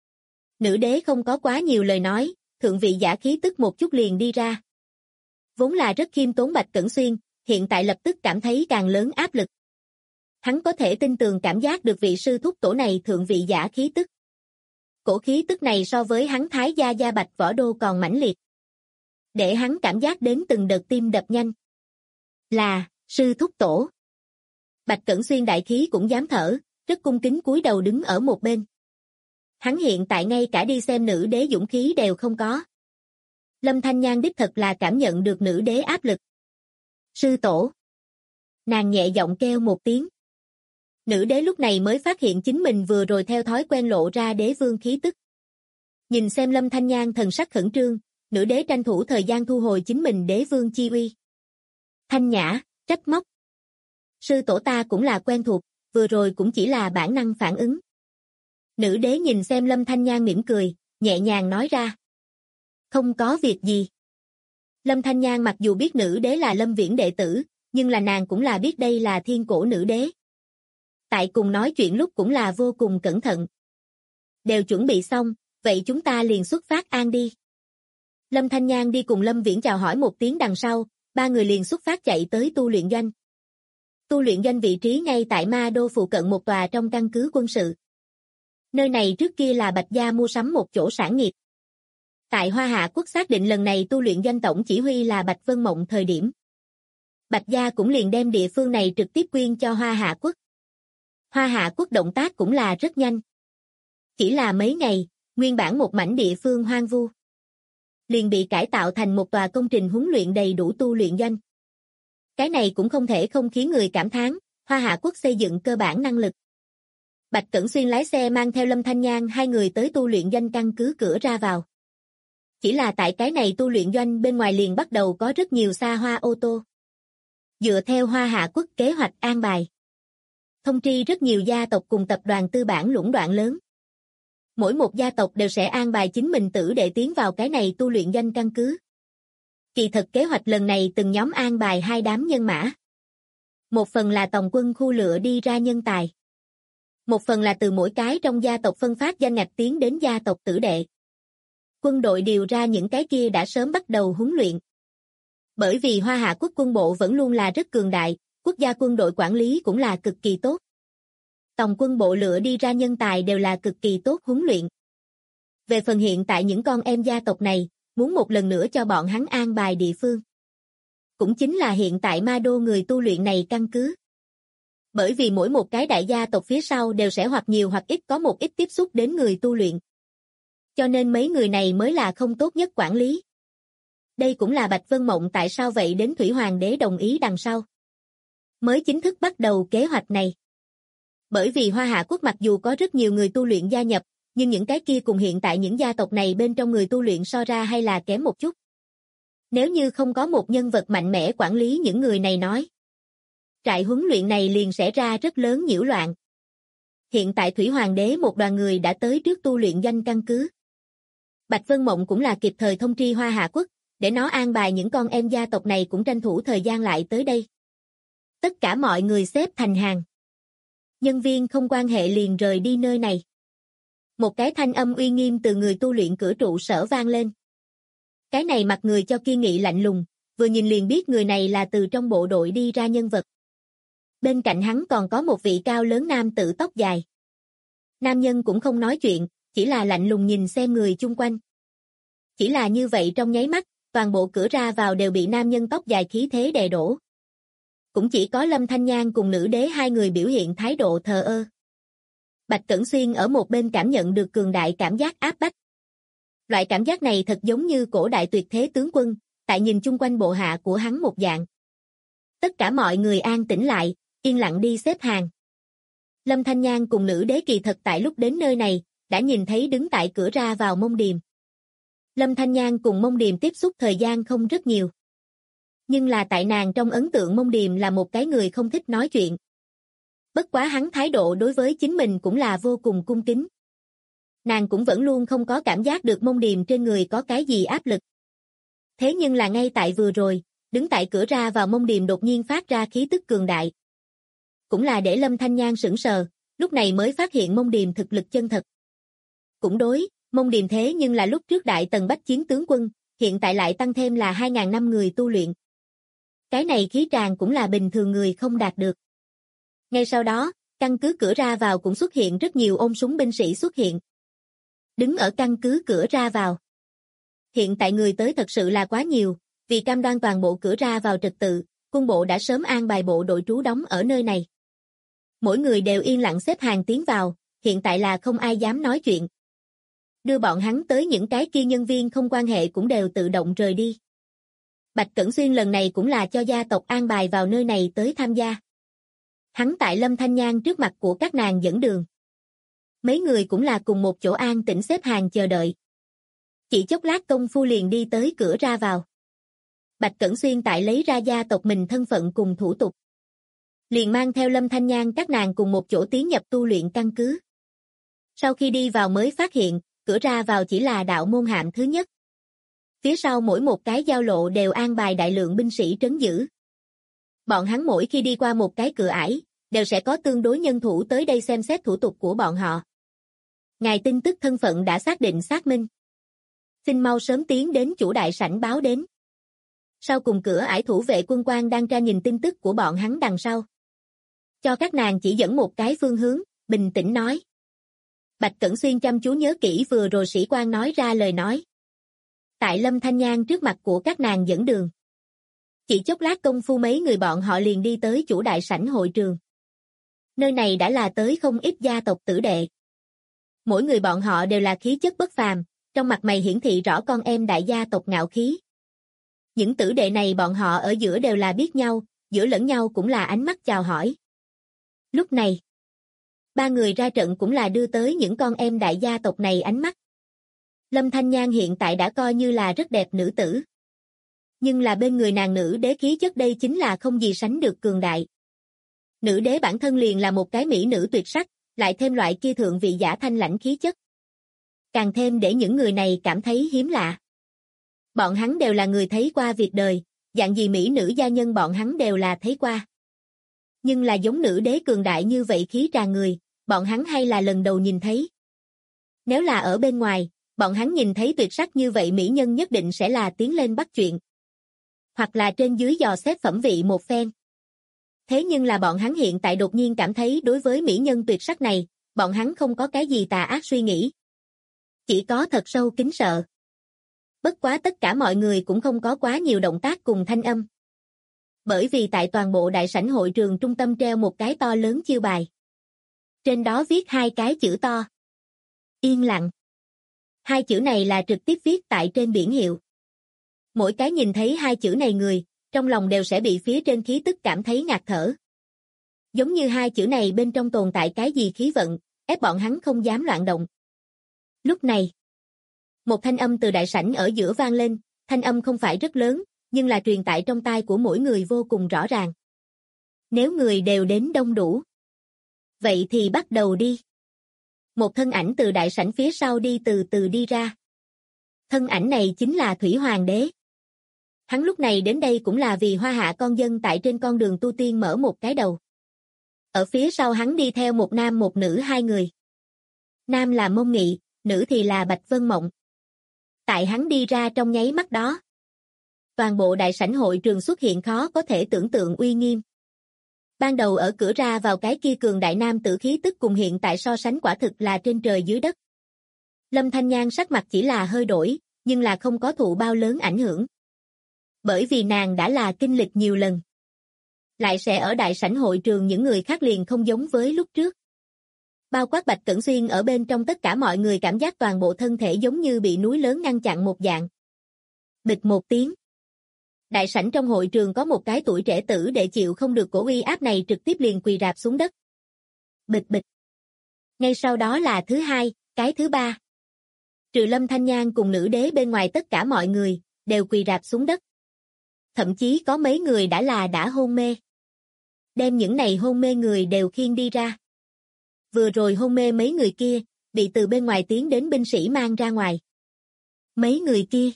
Nữ đế không có quá nhiều lời nói, thượng vị giả khí tức một chút liền đi ra. Vốn là rất khiêm tốn Bạch Cẩn Xuyên, hiện tại lập tức cảm thấy càng lớn áp lực. Hắn có thể tin tường cảm giác được vị sư thúc tổ này thượng vị giả khí tức. Cổ khí tức này so với hắn Thái gia Bạch Võ Đô còn mãnh liệt. Để hắn cảm giác đến từng đợt tim đập nhanh. Là, sư thúc tổ. Bạch Cẩn Xuyên đại khí cũng dám thở, rất cung kính cúi đầu đứng ở một bên. Hắn hiện tại ngay cả đi xem nữ đế dũng khí đều không có. Lâm Thanh Nhan đích thật là cảm nhận được nữ đế áp lực. Sư tổ. Nàng nhẹ giọng kêu một tiếng. Nữ đế lúc này mới phát hiện chính mình vừa rồi theo thói quen lộ ra đế vương khí tức. Nhìn xem Lâm Thanh Nhan thần sắc khẩn trương, nữ đế tranh thủ thời gian thu hồi chính mình đế vương chi uy. Thanh nhã, trách móc. Sư tổ ta cũng là quen thuộc, vừa rồi cũng chỉ là bản năng phản ứng. Nữ đế nhìn xem Lâm Thanh Nhan mỉm cười, nhẹ nhàng nói ra. Không có việc gì. Lâm Thanh Nhan mặc dù biết nữ đế là Lâm Viễn đệ tử, nhưng là nàng cũng là biết đây là thiên cổ nữ đế. Tại cùng nói chuyện lúc cũng là vô cùng cẩn thận. Đều chuẩn bị xong, vậy chúng ta liền xuất phát an đi. Lâm Thanh Nhan đi cùng Lâm Viễn chào hỏi một tiếng đằng sau, ba người liền xuất phát chạy tới tu luyện doanh. Tu luyện doanh vị trí ngay tại Ma Đô phụ cận một tòa trong căn cứ quân sự. Nơi này trước kia là Bạch gia mua sắm một chỗ sản nghiệp. Tại Hoa Hạ Quốc xác định lần này tu luyện doanh tổng chỉ huy là Bạch Vân Mộng thời điểm. Bạch gia cũng liền đem địa phương này trực tiếp quyên cho Hoa Hạ Quốc. Hoa Hạ Quốc động tác cũng là rất nhanh. Chỉ là mấy ngày, nguyên bản một mảnh địa phương hoang vu liền bị cải tạo thành một tòa công trình huấn luyện đầy đủ tu luyện doanh. Cái này cũng không thể không khiến người cảm thán, Hoa Hạ Quốc xây dựng cơ bản năng lực. Bạch Cẩn Xuyên lái xe mang theo Lâm Thanh Nhan hai người tới tu luyện doanh căn cứ cửa ra vào. Chỉ là tại cái này tu luyện doanh bên ngoài liền bắt đầu có rất nhiều xa hoa ô tô. Dựa theo Hoa Hạ Quốc kế hoạch an bài. Thông tri rất nhiều gia tộc cùng tập đoàn tư bản lũng đoạn lớn. Mỗi một gia tộc đều sẽ an bài chính mình tử để tiến vào cái này tu luyện doanh căn cứ. Kỳ thực kế hoạch lần này từng nhóm an bài hai đám nhân mã. Một phần là tòng quân khu lựa đi ra nhân tài. Một phần là từ mỗi cái trong gia tộc phân phát danh ngạch tiến đến gia tộc tử đệ. Quân đội điều ra những cái kia đã sớm bắt đầu huấn luyện. Bởi vì Hoa Hạ quốc quân bộ vẫn luôn là rất cường đại, quốc gia quân đội quản lý cũng là cực kỳ tốt. Tòng quân bộ lựa đi ra nhân tài đều là cực kỳ tốt huấn luyện. Về phần hiện tại những con em gia tộc này, muốn một lần nữa cho bọn hắn an bài địa phương. Cũng chính là hiện tại ma đô người tu luyện này căn cứ. Bởi vì mỗi một cái đại gia tộc phía sau đều sẽ hoặc nhiều hoặc ít có một ít tiếp xúc đến người tu luyện. Cho nên mấy người này mới là không tốt nhất quản lý. Đây cũng là Bạch Vân Mộng tại sao vậy đến Thủy Hoàng đế đồng ý đằng sau. Mới chính thức bắt đầu kế hoạch này. Bởi vì Hoa Hạ quốc mặc dù có rất nhiều người tu luyện gia nhập, nhưng những cái kia cùng hiện tại những gia tộc này bên trong người tu luyện so ra hay là kém một chút. Nếu như không có một nhân vật mạnh mẽ quản lý những người này nói, trại huấn luyện này liền sẽ ra rất lớn nhiễu loạn. Hiện tại Thủy Hoàng đế một đoàn người đã tới trước tu luyện danh căn cứ. Bạch Vân Mộng cũng là kịp thời thông tri Hoa Hạ quốc, để nó an bài những con em gia tộc này cũng tranh thủ thời gian lại tới đây. Tất cả mọi người xếp thành hàng. Nhân viên không quan hệ liền rời đi nơi này. Một cái thanh âm uy nghiêm từ người tu luyện cửa trụ sở vang lên. Cái này mặt người cho kiên nghị lạnh lùng, vừa nhìn liền biết người này là từ trong bộ đội đi ra nhân vật. Bên cạnh hắn còn có một vị cao lớn nam tử tóc dài. Nam nhân cũng không nói chuyện, chỉ là lạnh lùng nhìn xem người chung quanh. Chỉ là như vậy trong nháy mắt, toàn bộ cửa ra vào đều bị nam nhân tóc dài khí thế đè đổ. Cũng chỉ có Lâm Thanh Nhan cùng nữ đế hai người biểu hiện thái độ thờ ơ. Bạch Cẩn Xuyên ở một bên cảm nhận được cường đại cảm giác áp bách. Loại cảm giác này thật giống như cổ đại tuyệt thế tướng quân, tại nhìn chung quanh bộ hạ của hắn một dạng. Tất cả mọi người an tĩnh lại, yên lặng đi xếp hàng. Lâm Thanh Nhan cùng nữ đế kỳ thật tại lúc đến nơi này, đã nhìn thấy đứng tại cửa ra vào Mông Điềm. Lâm Thanh Nhan cùng Mông Điềm tiếp xúc thời gian không rất nhiều. Nhưng là tại nàng trong ấn tượng Mông Điềm là một cái người không thích nói chuyện. Bất quá hắn thái độ đối với chính mình cũng là vô cùng cung kính. Nàng cũng vẫn luôn không có cảm giác được Mông Điềm trên người có cái gì áp lực. Thế nhưng là ngay tại vừa rồi, đứng tại cửa ra vào Mông Điềm đột nhiên phát ra khí tức cường đại. Cũng là để Lâm Thanh Nhan sững sờ, lúc này mới phát hiện Mông Điềm thực lực chân thật. Cũng đối, Mông Điềm thế nhưng là lúc trước đại tần bách chiến tướng quân, hiện tại lại tăng thêm là 2.000 năm người tu luyện. Cái này khí tràng cũng là bình thường người không đạt được. Ngay sau đó, căn cứ cửa ra vào cũng xuất hiện rất nhiều ôm súng binh sĩ xuất hiện. Đứng ở căn cứ cửa ra vào. Hiện tại người tới thật sự là quá nhiều, vì cam đoan toàn bộ cửa ra vào trật tự, quân bộ đã sớm an bài bộ đội trú đóng ở nơi này. Mỗi người đều yên lặng xếp hàng tiến vào, hiện tại là không ai dám nói chuyện. Đưa bọn hắn tới những cái kia nhân viên không quan hệ cũng đều tự động rời đi. Bạch Cẩn Xuyên lần này cũng là cho gia tộc an bài vào nơi này tới tham gia. Hắn tại Lâm Thanh Nhan trước mặt của các nàng dẫn đường. Mấy người cũng là cùng một chỗ an tĩnh xếp hàng chờ đợi. Chỉ chốc lát công phu liền đi tới cửa ra vào. Bạch Cẩn Xuyên tại lấy ra gia tộc mình thân phận cùng thủ tục. Liền mang theo Lâm Thanh Nhan các nàng cùng một chỗ tiến nhập tu luyện căn cứ. Sau khi đi vào mới phát hiện, cửa ra vào chỉ là đạo môn hạm thứ nhất. Phía sau mỗi một cái giao lộ đều an bài đại lượng binh sĩ trấn giữ. Bọn hắn mỗi khi đi qua một cái cửa ải, đều sẽ có tương đối nhân thủ tới đây xem xét thủ tục của bọn họ. Ngài tin tức thân phận đã xác định xác minh. Xin mau sớm tiến đến chủ đại sảnh báo đến. Sau cùng cửa ải thủ vệ quân quan đang tra nhìn tin tức của bọn hắn đằng sau. Cho các nàng chỉ dẫn một cái phương hướng, bình tĩnh nói. Bạch Cẩn Xuyên chăm chú nhớ kỹ vừa rồi sĩ quan nói ra lời nói. Tại Lâm Thanh Nhan trước mặt của các nàng dẫn đường. Chỉ chốc lát công phu mấy người bọn họ liền đi tới chủ đại sảnh hội trường. Nơi này đã là tới không ít gia tộc tử đệ. Mỗi người bọn họ đều là khí chất bất phàm, trong mặt mày hiển thị rõ con em đại gia tộc ngạo khí. Những tử đệ này bọn họ ở giữa đều là biết nhau, giữa lẫn nhau cũng là ánh mắt chào hỏi. Lúc này, ba người ra trận cũng là đưa tới những con em đại gia tộc này ánh mắt. Lâm Thanh Nhan hiện tại đã coi như là rất đẹp nữ tử. Nhưng là bên người nàng nữ đế khí chất đây chính là không gì sánh được cường đại. Nữ đế bản thân liền là một cái mỹ nữ tuyệt sắc, lại thêm loại kia thượng vị giả thanh lãnh khí chất. Càng thêm để những người này cảm thấy hiếm lạ. Bọn hắn đều là người thấy qua việc đời, dạng gì mỹ nữ gia nhân bọn hắn đều là thấy qua. Nhưng là giống nữ đế cường đại như vậy khí tràn người, bọn hắn hay là lần đầu nhìn thấy. Nếu là ở bên ngoài, bọn hắn nhìn thấy tuyệt sắc như vậy mỹ nhân nhất định sẽ là tiến lên bắt chuyện. Hoặc là trên dưới dò xét phẩm vị một phen. Thế nhưng là bọn hắn hiện tại đột nhiên cảm thấy đối với mỹ nhân tuyệt sắc này, bọn hắn không có cái gì tà ác suy nghĩ. Chỉ có thật sâu kính sợ. Bất quá tất cả mọi người cũng không có quá nhiều động tác cùng thanh âm. Bởi vì tại toàn bộ đại sảnh hội trường trung tâm treo một cái to lớn chiêu bài. Trên đó viết hai cái chữ to. Yên lặng. Hai chữ này là trực tiếp viết tại trên biển hiệu. Mỗi cái nhìn thấy hai chữ này người, trong lòng đều sẽ bị phía trên khí tức cảm thấy ngạt thở. Giống như hai chữ này bên trong tồn tại cái gì khí vận, ép bọn hắn không dám loạn động. Lúc này, một thanh âm từ đại sảnh ở giữa vang lên, thanh âm không phải rất lớn, nhưng là truyền tại trong tai của mỗi người vô cùng rõ ràng. Nếu người đều đến đông đủ, vậy thì bắt đầu đi. Một thân ảnh từ đại sảnh phía sau đi từ từ đi ra. Thân ảnh này chính là Thủy Hoàng đế. Hắn lúc này đến đây cũng là vì Hoa Hạ con dân tại trên con đường tu tiên mở một cái đầu. Ở phía sau hắn đi theo một nam một nữ hai người. Nam là Mông Nghị, nữ thì là Bạch Vân Mộng. Tại hắn đi ra trong nháy mắt đó, toàn bộ đại sảnh hội trường xuất hiện khó có thể tưởng tượng uy nghiêm. Ban đầu ở cửa ra vào cái kia cường đại nam tử khí tức cùng hiện tại so sánh quả thực là trên trời dưới đất. Lâm Thanh Nhan sắc mặt chỉ là hơi đổi, nhưng là không có thụ bao lớn ảnh hưởng. Bởi vì nàng đã là kinh lịch nhiều lần. Lại sẽ ở đại sảnh hội trường những người khác liền không giống với lúc trước. Bao quát Bạch Cẩn Xuyên ở bên trong tất cả mọi người cảm giác toàn bộ thân thể giống như bị núi lớn ngăn chặn một dạng. Bịch một tiếng. Đại sảnh trong hội trường có một cái tuổi trẻ tử để chịu không được cổ uy áp này trực tiếp liền quỳ rạp xuống đất. Bịch bịch. Ngay sau đó là thứ hai, cái thứ ba. Trừ Lâm Thanh Nhan cùng nữ đế bên ngoài tất cả mọi người, đều quỳ rạp xuống đất. Thậm chí có mấy người đã hôn mê. Đem những này hôn mê người đều khiêng đi ra. Vừa rồi hôn mê mấy người kia, bị từ bên ngoài tiến đến binh sĩ mang ra ngoài. Mấy người kia,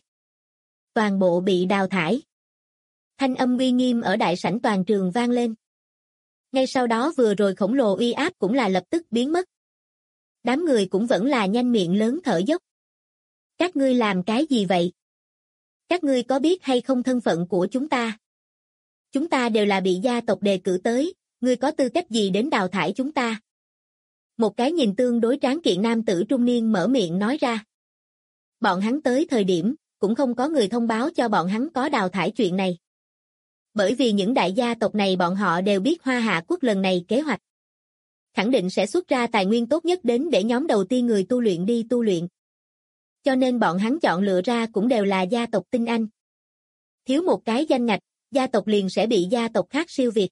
toàn bộ bị đào thải. Thanh âm uy nghiêm ở đại sảnh toàn trường vang lên. Ngay sau đó vừa rồi khổng lồ uy áp cũng là lập tức biến mất. Đám người cũng vẫn là nhanh miệng lớn thở dốc. Các ngươi làm cái gì vậy? Các ngươi có biết hay không thân phận của chúng ta? Chúng ta đều là bị gia tộc đề cử tới, ngươi có tư cách gì đến đào thải chúng ta? Một cái nhìn tương đối tráng kiện nam tử trung niên mở miệng nói ra. Bọn hắn tới thời điểm, cũng không có người thông báo cho bọn hắn có đào thải chuyện này. Bởi vì những đại gia tộc này bọn họ đều biết Hoa Hạ quốc lần này kế hoạch. Khẳng định sẽ xuất ra tài nguyên tốt nhất đến để nhóm đầu tiên người tu luyện đi tu luyện. Cho nên bọn hắn chọn lựa ra cũng đều là gia tộc tinh anh. Thiếu một cái danh ngạch, gia tộc liền sẽ bị gia tộc khác siêu việt.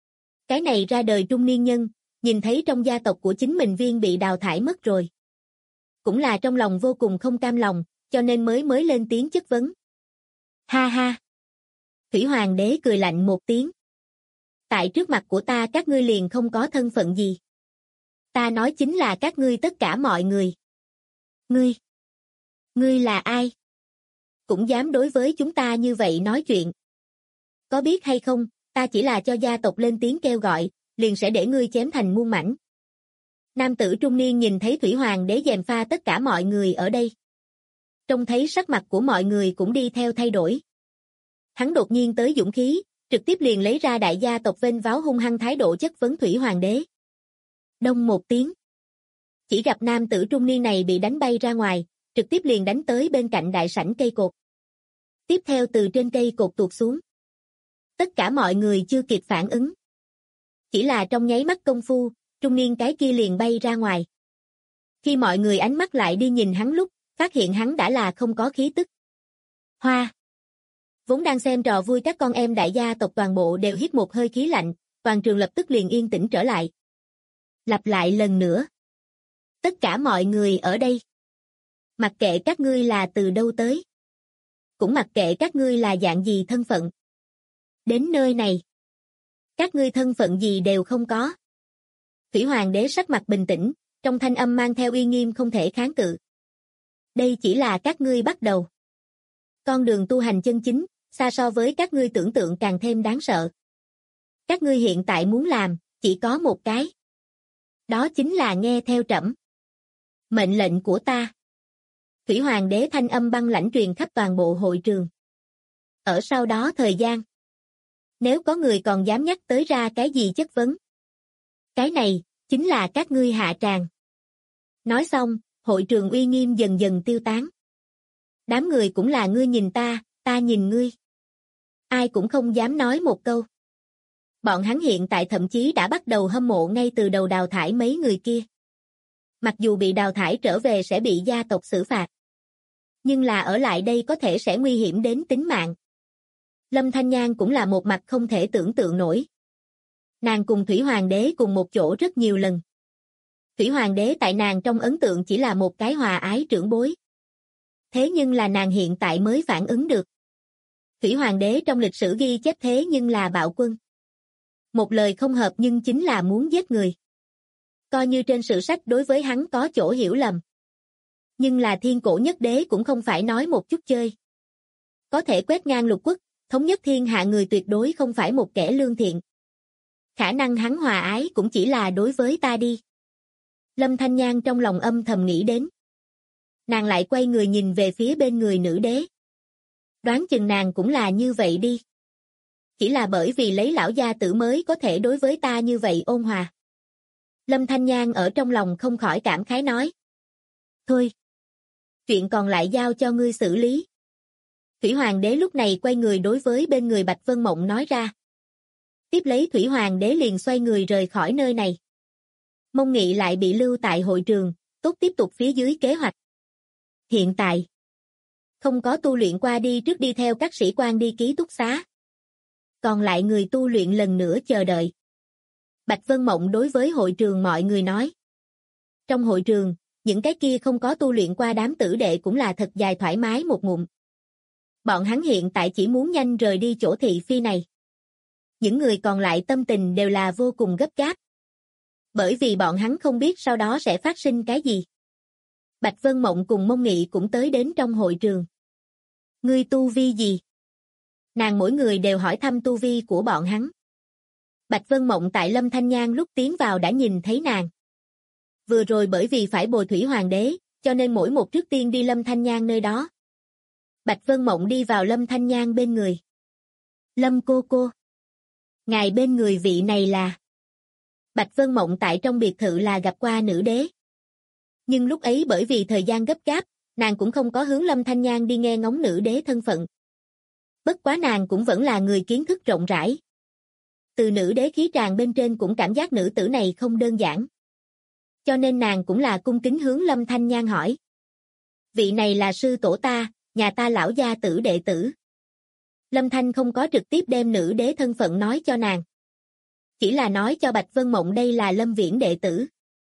Cái này ra đời trung niên nhân, nhìn thấy trong gia tộc của chính mình viên bị đào thải mất rồi. Cũng là trong lòng vô cùng không cam lòng, cho nên mới lên tiếng chất vấn. Ha ha! Thủy Hoàng đế cười lạnh một tiếng. Tại trước mặt của ta các ngươi liền không có thân phận gì. Ta nói chính là các ngươi tất cả mọi người. Ngươi là ai? Cũng dám đối với chúng ta như vậy nói chuyện. Có biết hay không, ta chỉ là cho gia tộc lên tiếng kêu gọi, liền sẽ để ngươi chém thành muôn mảnh. Nam tử trung niên nhìn thấy Thủy Hoàng đế gièm pha tất cả mọi người ở đây. Trông thấy sắc mặt của mọi người cũng đi theo thay đổi. Hắn đột nhiên tới dũng khí, trực tiếp liền lấy ra đại gia tộc vênh váo hung hăng thái độ chất vấn Thủy Hoàng đế. Đông một tiếng. Chỉ gặp nam tử trung niên này bị đánh bay ra ngoài, trực tiếp liền đánh tới bên cạnh đại sảnh cây cột. Tiếp theo từ trên cây cột tuột xuống. Tất cả mọi người chưa kịp phản ứng. Chỉ là trong nháy mắt công phu, trung niên cái kia liền bay ra ngoài. Khi mọi người ánh mắt lại đi nhìn hắn lúc, phát hiện hắn đã là không có khí tức. Hoa! Vốn đang xem trò vui các con em đại gia tộc toàn bộ đều hít một hơi khí lạnh, toàn trường lập tức liền yên tĩnh trở lại. Lặp lại lần nữa. Tất cả mọi người ở đây. Mặc kệ các ngươi là từ đâu tới. Cũng mặc kệ các ngươi là dạng gì thân phận. Đến nơi này. Các ngươi thân phận gì đều không có. Thủy Hoàng đế sắc mặt bình tĩnh, trong thanh âm mang theo uy nghiêm không thể kháng cự. Đây chỉ là các ngươi bắt đầu. Con đường tu hành chân chính, xa so với các ngươi tưởng tượng càng thêm đáng sợ. Các ngươi hiện tại muốn làm, chỉ có một cái. Đó chính là nghe theo trẫm. Mệnh lệnh của ta. Thủy Hoàng đế thanh âm băng lãnh truyền khắp toàn bộ hội trường. Ở sau đó thời gian, nếu có người còn dám nhắc tới ra cái gì chất vấn, cái này chính là các ngươi hạ tràng. Nói xong, hội trường uy nghiêm dần dần tiêu tán. Đám người cũng là ngươi nhìn ta nhìn ngươi. Ai cũng không dám nói một câu. Bọn hắn hiện tại thậm chí đã bắt đầu hâm mộ ngay từ đầu đào thải mấy người kia. Mặc dù bị đào thải trở về sẽ bị gia tộc xử phạt, nhưng là ở lại đây có thể sẽ nguy hiểm đến tính mạng. Lâm Thanh Nhan cũng là một mặt không thể tưởng tượng nổi. Nàng cùng Thủy Hoàng đế cùng một chỗ rất nhiều lần. Thủy Hoàng đế tại nàng trong ấn tượng chỉ là một cái hòa ái trưởng bối. Thế nhưng là nàng hiện tại mới phản ứng được. Thủy Hoàng đế trong lịch sử ghi chép thế nhưng là bạo quân. Một lời không hợp nhưng chính là muốn giết người. Coi như trên sử sách đối với hắn có chỗ hiểu lầm. Nhưng là thiên cổ nhất đế cũng không phải nói một chút chơi. Có thể quét ngang lục quốc, thống nhất thiên hạ người tuyệt đối không phải một kẻ lương thiện. Khả năng hắn hòa ái cũng chỉ là đối với ta đi. Lâm Thanh Nhan trong lòng âm thầm nghĩ đến. Nàng lại quay người nhìn về phía bên người nữ đế. Đoán chừng nàng cũng là như vậy đi. Chỉ là bởi vì lấy lão gia tử mới có thể đối với ta như vậy ôn hòa. Lâm Thanh Nhan ở trong lòng không khỏi cảm khái nói. Thôi. Chuyện còn lại giao cho ngươi xử lý. Thủy Hoàng đế lúc này quay người đối với bên người Bạch Vân Mộng nói ra. Tiếp lấy Thủy Hoàng đế liền xoay người rời khỏi nơi này. Mông Nghị lại bị lưu tại hội trường, tốt tiếp tục phía dưới kế hoạch. Hiện tại, không có tu luyện qua đi trước đi theo các sĩ quan đi ký túc xá. Còn lại người tu luyện lần nữa chờ đợi. Bạch Vân Mộng đối với hội trường mọi người nói. Trong hội trường, những cái kia không có tu luyện qua đám tử đệ cũng là thật dài thoải mái một ngụm. Bọn hắn hiện tại chỉ muốn nhanh rời đi chỗ thị phi này. Những người còn lại tâm tình đều là vô cùng gấp gáp. Bởi vì bọn hắn không biết sau đó sẽ phát sinh cái gì. Bạch Vân Mộng cùng Mông Nghị cũng tới đến trong hội trường. Ngươi tu vi gì? Nàng mỗi người đều hỏi thăm tu vi của bọn hắn. Bạch Vân Mộng tại Lâm Thanh Nhan lúc tiến vào đã nhìn thấy nàng. Vừa rồi bởi vì phải bồi Thủy Hoàng đế, cho nên mỗi một trước tiên đi Lâm Thanh Nhan nơi đó. Bạch Vân Mộng đi vào Lâm Thanh Nhan bên người. Lâm cô. Ngài bên người vị này là... Bạch Vân Mộng tại trong biệt thự là gặp qua nữ đế. Nhưng lúc ấy bởi vì thời gian gấp gáp, nàng cũng không có hướng Lâm Thanh Nhan đi nghe ngóng nữ đế thân phận. Bất quá nàng cũng vẫn là người kiến thức rộng rãi. Từ nữ đế khí tràng bên trên cũng cảm giác nữ tử này không đơn giản. Cho nên nàng cũng là cung kính hướng Lâm Thanh Nhan hỏi. Vị này là sư tổ ta, nhà ta lão gia tử đệ tử. Lâm Thanh không có trực tiếp đem nữ đế thân phận nói cho nàng. Chỉ là nói cho Bạch Vân Mộng đây là Lâm Viễn đệ tử.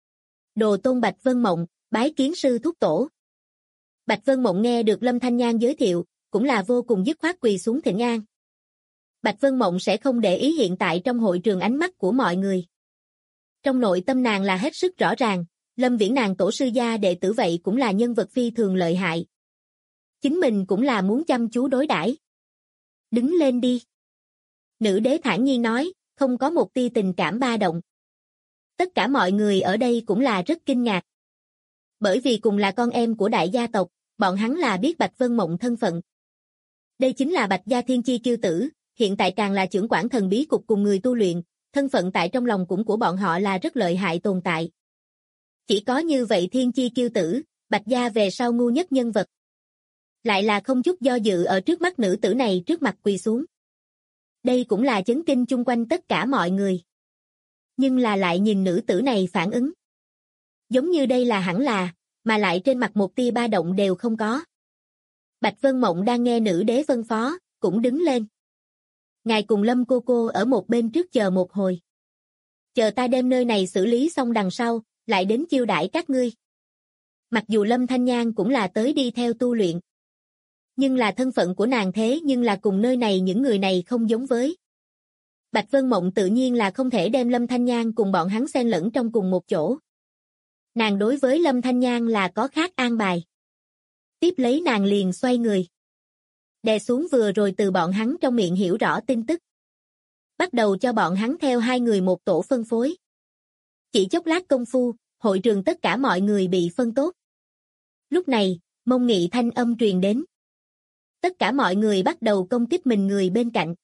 Đồ tôn Bạch Vân Mộng, bái kiến sư thúc tổ. Bạch Vân Mộng nghe được Lâm Thanh Nhan giới thiệu, cũng là vô cùng dứt khoát quỳ xuống thỉnh an. Bạch Vân Mộng sẽ không để ý hiện tại trong hội trường ánh mắt của mọi người. Trong nội tâm nàng là hết sức rõ ràng, Lâm Viễn nàng tổ sư gia đệ tử vậy cũng là nhân vật phi thường lợi hại. Chính mình cũng là muốn chăm chú đối đãi. Đứng lên đi. Nữ đế thản nhiên nói, không có một tia tình cảm ba động. Tất cả mọi người ở đây cũng là rất kinh ngạc. Bởi vì cùng là con em của đại gia tộc, bọn hắn là biết Bạch Vân Mộng thân phận. Đây chính là Bạch gia thiên chi kiêu tử, hiện tại càng là trưởng quản thần bí cục cùng người tu luyện, thân phận tại trong lòng cũng của bọn họ là rất lợi hại tồn tại. Chỉ có như vậy thiên chi kiêu tử, Bạch gia về sau ngu nhất nhân vật. Lại là không chút do dự ở trước mắt nữ tử này trước mặt quỳ xuống. Đây cũng là chấn kinh chung quanh tất cả mọi người. Nhưng là lại nhìn nữ tử này phản ứng. Giống như đây là hẳn là, mà lại trên mặt một tia ba động đều không có. Bạch Vân Mộng đang nghe nữ đế phân phó, cũng đứng lên. Ngài cùng Lâm cô ở một bên trước chờ một hồi. Chờ ta đem nơi này xử lý xong đằng sau, lại đến chiêu đãi các ngươi. Mặc dù Lâm Thanh Nhan cũng là tới đi theo tu luyện. Nhưng là thân phận của nàng thế nhưng là cùng nơi này những người này không giống với. Bạch Vân Mộng tự nhiên là không thể đem Lâm Thanh Nhan cùng bọn hắn xen lẫn trong cùng một chỗ. Nàng đối với Lâm Thanh Nhan là có khác an bài. Tiếp lấy nàng liền xoay người. Đè xuống vừa rồi từ bọn hắn trong miệng hiểu rõ tin tức. bắt đầu cho bọn hắn theo 2 người một tổ phân phối. Chỉ chốc lát công phu, hội trường tất cả mọi người bị phân tốt. Lúc này, Mông Nghị thanh âm truyền đến. Tất cả mọi người bắt đầu công kích mình người bên cạnh.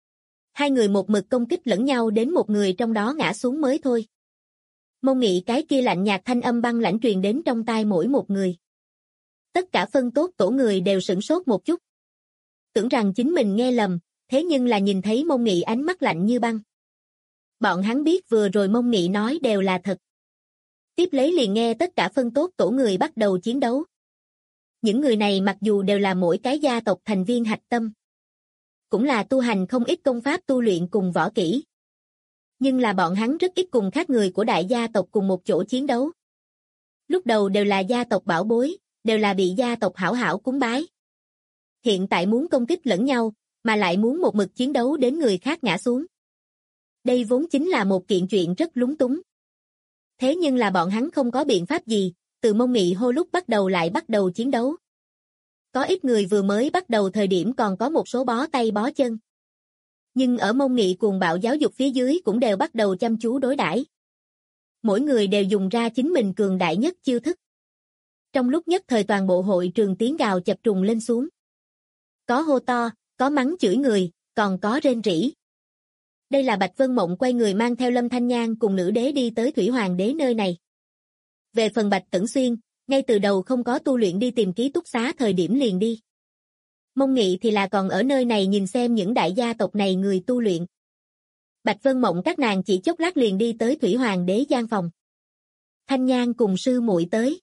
2 người một mực công kích lẫn nhau đến một người trong đó ngã xuống mới thôi. Mông Nghị cái kia lạnh nhạt thanh âm băng lãnh truyền đến trong tai mỗi một người. Tất cả phân tốt tổ người đều sửng sốt một chút. Tưởng rằng chính mình nghe lầm, thế nhưng là nhìn thấy Mông Nghị ánh mắt lạnh như băng. Bọn hắn biết vừa rồi Mông Nghị nói đều là thật. Tiếp lấy liền nghe tất cả phân tốt tổ người bắt đầu chiến đấu. Những người này mặc dù đều là mỗi cái gia tộc thành viên hạch tâm, cũng là tu hành không ít công pháp tu luyện cùng võ kỹ. Nhưng là bọn hắn rất ít cùng khác người của đại gia tộc cùng một chỗ chiến đấu. Lúc đầu đều là gia tộc bảo bối, đều là bị gia tộc hảo hảo cúng bái. Hiện tại muốn công kích lẫn nhau, mà lại muốn một mực chiến đấu đến người khác ngã xuống. Đây vốn chính là một kiện chuyện rất lúng túng. Thế nhưng là bọn hắn không có biện pháp gì, từ Mông Nghị hô lúc bắt đầu lại bắt đầu chiến đấu. Có ít người vừa mới bắt đầu thời điểm còn có một số bó tay bó chân. Nhưng ở Mông Nghị cuồng bạo giáo dục phía dưới cũng đều bắt đầu chăm chú đối đãi. Mỗi người đều dùng ra chính mình cường đại nhất chiêu thức. Trong lúc nhất thời toàn bộ hội trường tiếng gào chập trùng lên xuống. Có hô to, có mắng chửi người, còn có rên rỉ. Đây là Bạch Vân Mộng quay người mang theo Lâm Thanh Nhan cùng nữ đế đi tới Thủy Hoàng đế nơi này. Về phần Bạch Tẩn Xuyên, ngay từ đầu không có tu luyện đi tìm ký túc xá thời điểm liền đi. Mông Nghị thì là còn ở nơi này nhìn xem những đại gia tộc này người tu luyện. Bạch Vân Mộng các nàng chỉ chốc lát liền đi tới Thủy Hoàng đế gian phòng. Thanh Nhan cùng sư muội tới.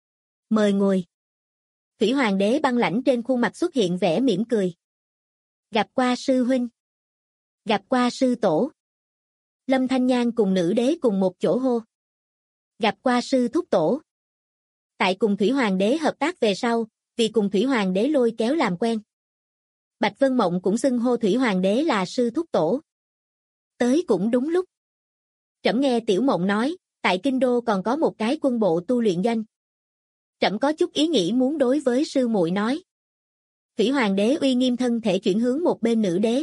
Mời ngồi. Thủy Hoàng đế băng lãnh trên khuôn mặt xuất hiện vẻ mỉm cười. Gặp qua sư huynh. Gặp qua sư tổ. Lâm Thanh Nhan cùng nữ đế cùng một chỗ hô. Gặp qua sư thúc tổ. Tại cùng Thủy Hoàng đế hợp tác về sau, vì cùng Thủy Hoàng đế lôi kéo làm quen. Bạch Vân Mộng cũng xưng hô Thủy Hoàng đế là sư thúc tổ. Tới cũng đúng lúc. Trẫm nghe Tiểu Mộng nói, tại Kinh Đô còn có một cái quân bộ tu luyện doanh. Trẫm có chút ý nghĩ muốn đối với sư muội nói. Thủy Hoàng đế uy nghiêm thân thể chuyển hướng một bên nữ đế.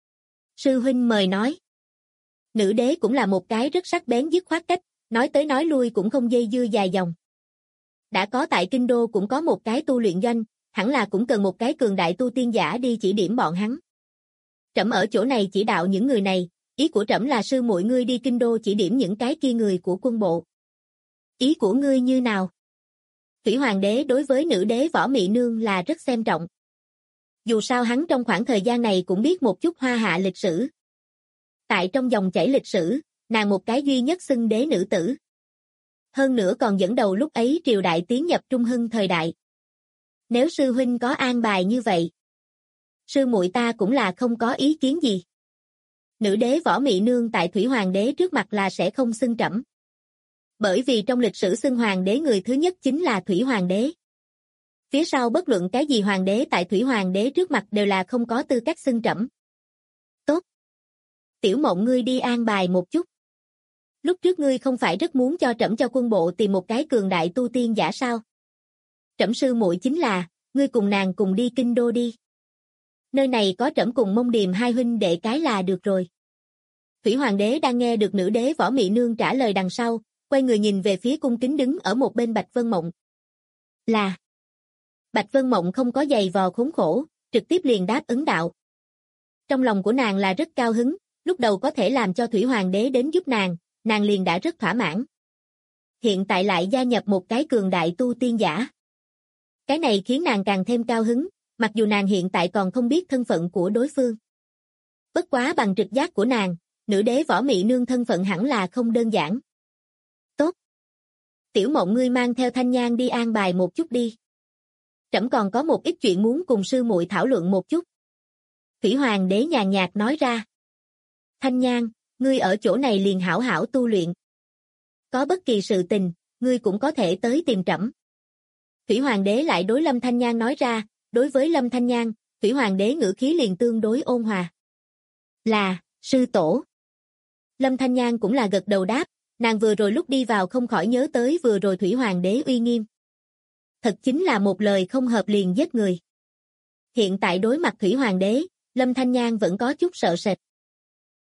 Sư huynh mời nói. Nữ đế cũng là một cái rất sắc bén dứt khoát cách, nói tới nói lui cũng không dây dưa dài dòng. Đã có tại Kinh Đô cũng có một cái tu luyện doanh, hẳn là cũng cần một cái cường đại tu tiên giả đi chỉ điểm bọn hắn. Trẫm ở chỗ này chỉ đạo những người này, ý của trẫm là sư muội ngươi đi Kinh Đô chỉ điểm những cái kia người của quân bộ. Ý của ngươi như nào? Thủy Hoàng đế đối với nữ đế Võ Mị Nương là rất xem trọng. Dù sao hắn trong khoảng thời gian này cũng biết một chút Hoa Hạ lịch sử. Tại trong dòng chảy lịch sử, nàng một cái duy nhất xưng đế nữ tử. Hơn nữa còn dẫn đầu lúc ấy triều đại tiến nhập trung hưng thời đại. Nếu sư huynh có an bài như vậy, sư muội ta cũng là không có ý kiến gì. Nữ đế Võ Mị Nương tại Thủy Hoàng đế trước mặt là sẽ không xưng trẫm. Bởi vì trong lịch sử xưng hoàng đế người thứ nhất chính là Thủy Hoàng đế. Phía sau bất luận cái gì hoàng đế tại Thủy Hoàng đế trước mặt đều là không có tư cách xưng trẫm. Tốt. Tiểu Mộng ngươi đi an bài một chút. Lúc trước ngươi không phải rất muốn cho trẫm cho quân bộ tìm một cái cường đại tu tiên giả sao? Trẫm sư muội chính là, ngươi cùng nàng cùng đi Kinh Đô đi. Nơi này có trẫm cùng Mông Điềm hai huynh đệ cái là được rồi. Thủy Hoàng đế đang nghe được nữ đế Võ Mị Nương trả lời đằng sau, quay người nhìn về phía cung kính đứng ở một bên Bạch Vân Mộng. Là. Bạch Vân Mộng không có giày vò khốn khổ, trực tiếp liền đáp ứng đạo. Trong lòng của nàng là rất cao hứng, lúc đầu có thể làm cho Thủy Hoàng đế đến giúp nàng liền đã rất thỏa mãn. Hiện tại lại gia nhập một cái cường đại tu tiên giả. Cái này khiến nàng càng thêm cao hứng, mặc dù nàng hiện tại còn không biết thân phận của đối phương. Bất quá bằng trực giác của nàng, nữ đế Võ Mị Nương thân phận hẳn là không đơn giản. Tốt. Tiểu Mộng ngươi mang theo Thanh Nhan đi an bài một chút đi. Trẫm còn có một ít chuyện muốn cùng sư muội thảo luận một chút. Thủy Hoàng đế nhàn nhạt nói ra. Thanh Nhan, ngươi ở chỗ này liền hảo hảo tu luyện. Có bất kỳ sự tình, ngươi cũng có thể tới tìm trẫm. Thủy Hoàng đế lại đối Lâm Thanh Nhan nói ra, đối với Lâm Thanh Nhan, Thủy Hoàng đế ngữ khí liền tương đối ôn hòa. Là, sư tổ. Lâm Thanh Nhan cũng là gật đầu đáp, nàng vừa rồi lúc đi vào không khỏi nhớ tới vừa rồi Thủy Hoàng đế uy nghiêm. Thật chính là một lời không hợp liền giết người. Hiện tại đối mặt Thủy Hoàng đế, Lâm Thanh Nhan vẫn có chút sợ sệt.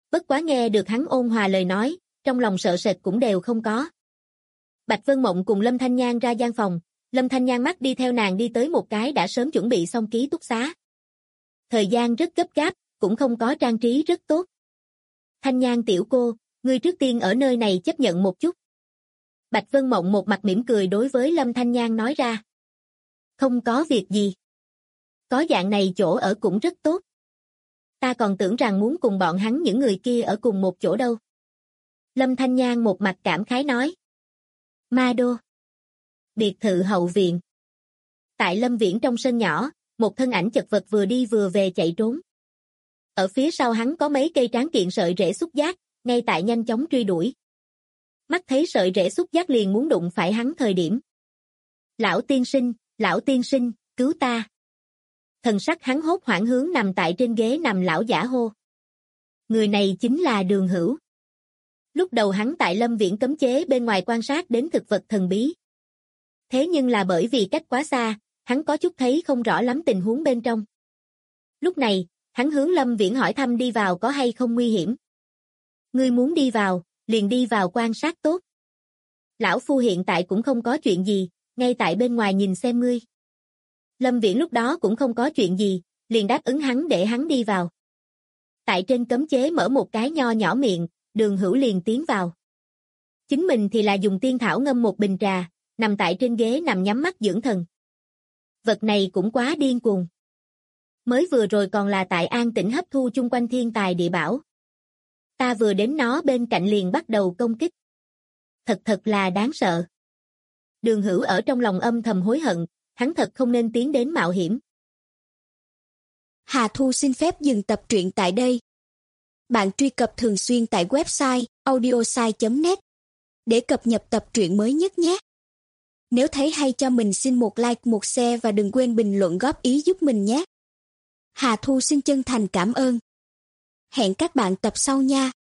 Bất quá nghe được hắn ôn hòa lời nói, trong lòng sợ sệt cũng đều không có. Bạch Vân Mộng cùng Lâm Thanh Nhan ra gian phòng, Lâm Thanh Nhan mắt đi theo nàng đi tới một cái đã sớm chuẩn bị xong ký túc xá. Thời gian rất gấp gáp, cũng không có trang trí rất tốt. Thanh Nhan tiểu cô, ngươi trước tiên ở nơi này chấp nhận một chút. Bạch Vân Mộng một mặt mỉm cười đối với Lâm Thanh Nhan nói ra. Không có việc gì. Có dạng này chỗ ở cũng rất tốt. Ta còn tưởng rằng muốn cùng bọn hắn những người kia ở cùng một chỗ đâu. Lâm Thanh Nhan một mặt cảm khái nói. Ma đô. Biệt thự hậu viện. Tại Lâm Viễn trong sân nhỏ, một thân ảnh chật vật vừa đi vừa về chạy trốn. Ở phía sau hắn có mấy cây tráng kiện sợi rễ xúc giác, ngay tại nhanh chóng truy đuổi. Mắt thấy sợi rễ xúc giác liền muốn đụng phải hắn thời điểm. Lão tiên sinh, cứu ta. Thần sắc hắn hốt hoảng hướng nằm tại trên ghế nằm lão giả hô. Người này chính là Đường Hữu. Lúc đầu hắn tại Lâm Viễn cấm chế bên ngoài quan sát đến thực vật thần bí. Thế nhưng là bởi vì cách quá xa, hắn có chút thấy không rõ lắm tình huống bên trong. Lúc này, hắn hướng Lâm Viễn hỏi thăm đi vào có hay không nguy hiểm. Ngươi muốn đi vào, liền đi vào quan sát tốt. Lão phu hiện tại cũng không có chuyện gì, ngay tại bên ngoài nhìn xem ngươi. Lâm Viễn lúc đó cũng không có chuyện gì, liền đáp ứng hắn để hắn đi vào. Tại trên cấm chế mở một cái nho nhỏ miệng, Đường Hữu liền tiến vào. Chính mình thì là dùng tiên thảo ngâm một bình trà, nằm tại trên ghế nằm nhắm mắt dưỡng thần. Vật này cũng quá điên cuồng. Mới vừa rồi còn là tại an tĩnh hấp thu chung quanh thiên tài địa bảo. Ta vừa đến nó bên cạnh liền bắt đầu công kích. Thật là đáng sợ. Đường Hữu ở trong lòng âm thầm hối hận, hắn thật không nên tiến đến mạo hiểm. Hà Thu xin phép dừng tập truyện tại đây. Bạn truy cập thường xuyên tại website audiosai.net để cập nhật tập truyện mới nhất nhé. Nếu thấy hay cho mình xin một like, một share và đừng quên bình luận góp ý giúp mình nhé. Hà Thu xin chân thành cảm ơn. Hẹn các bạn tập sau nha.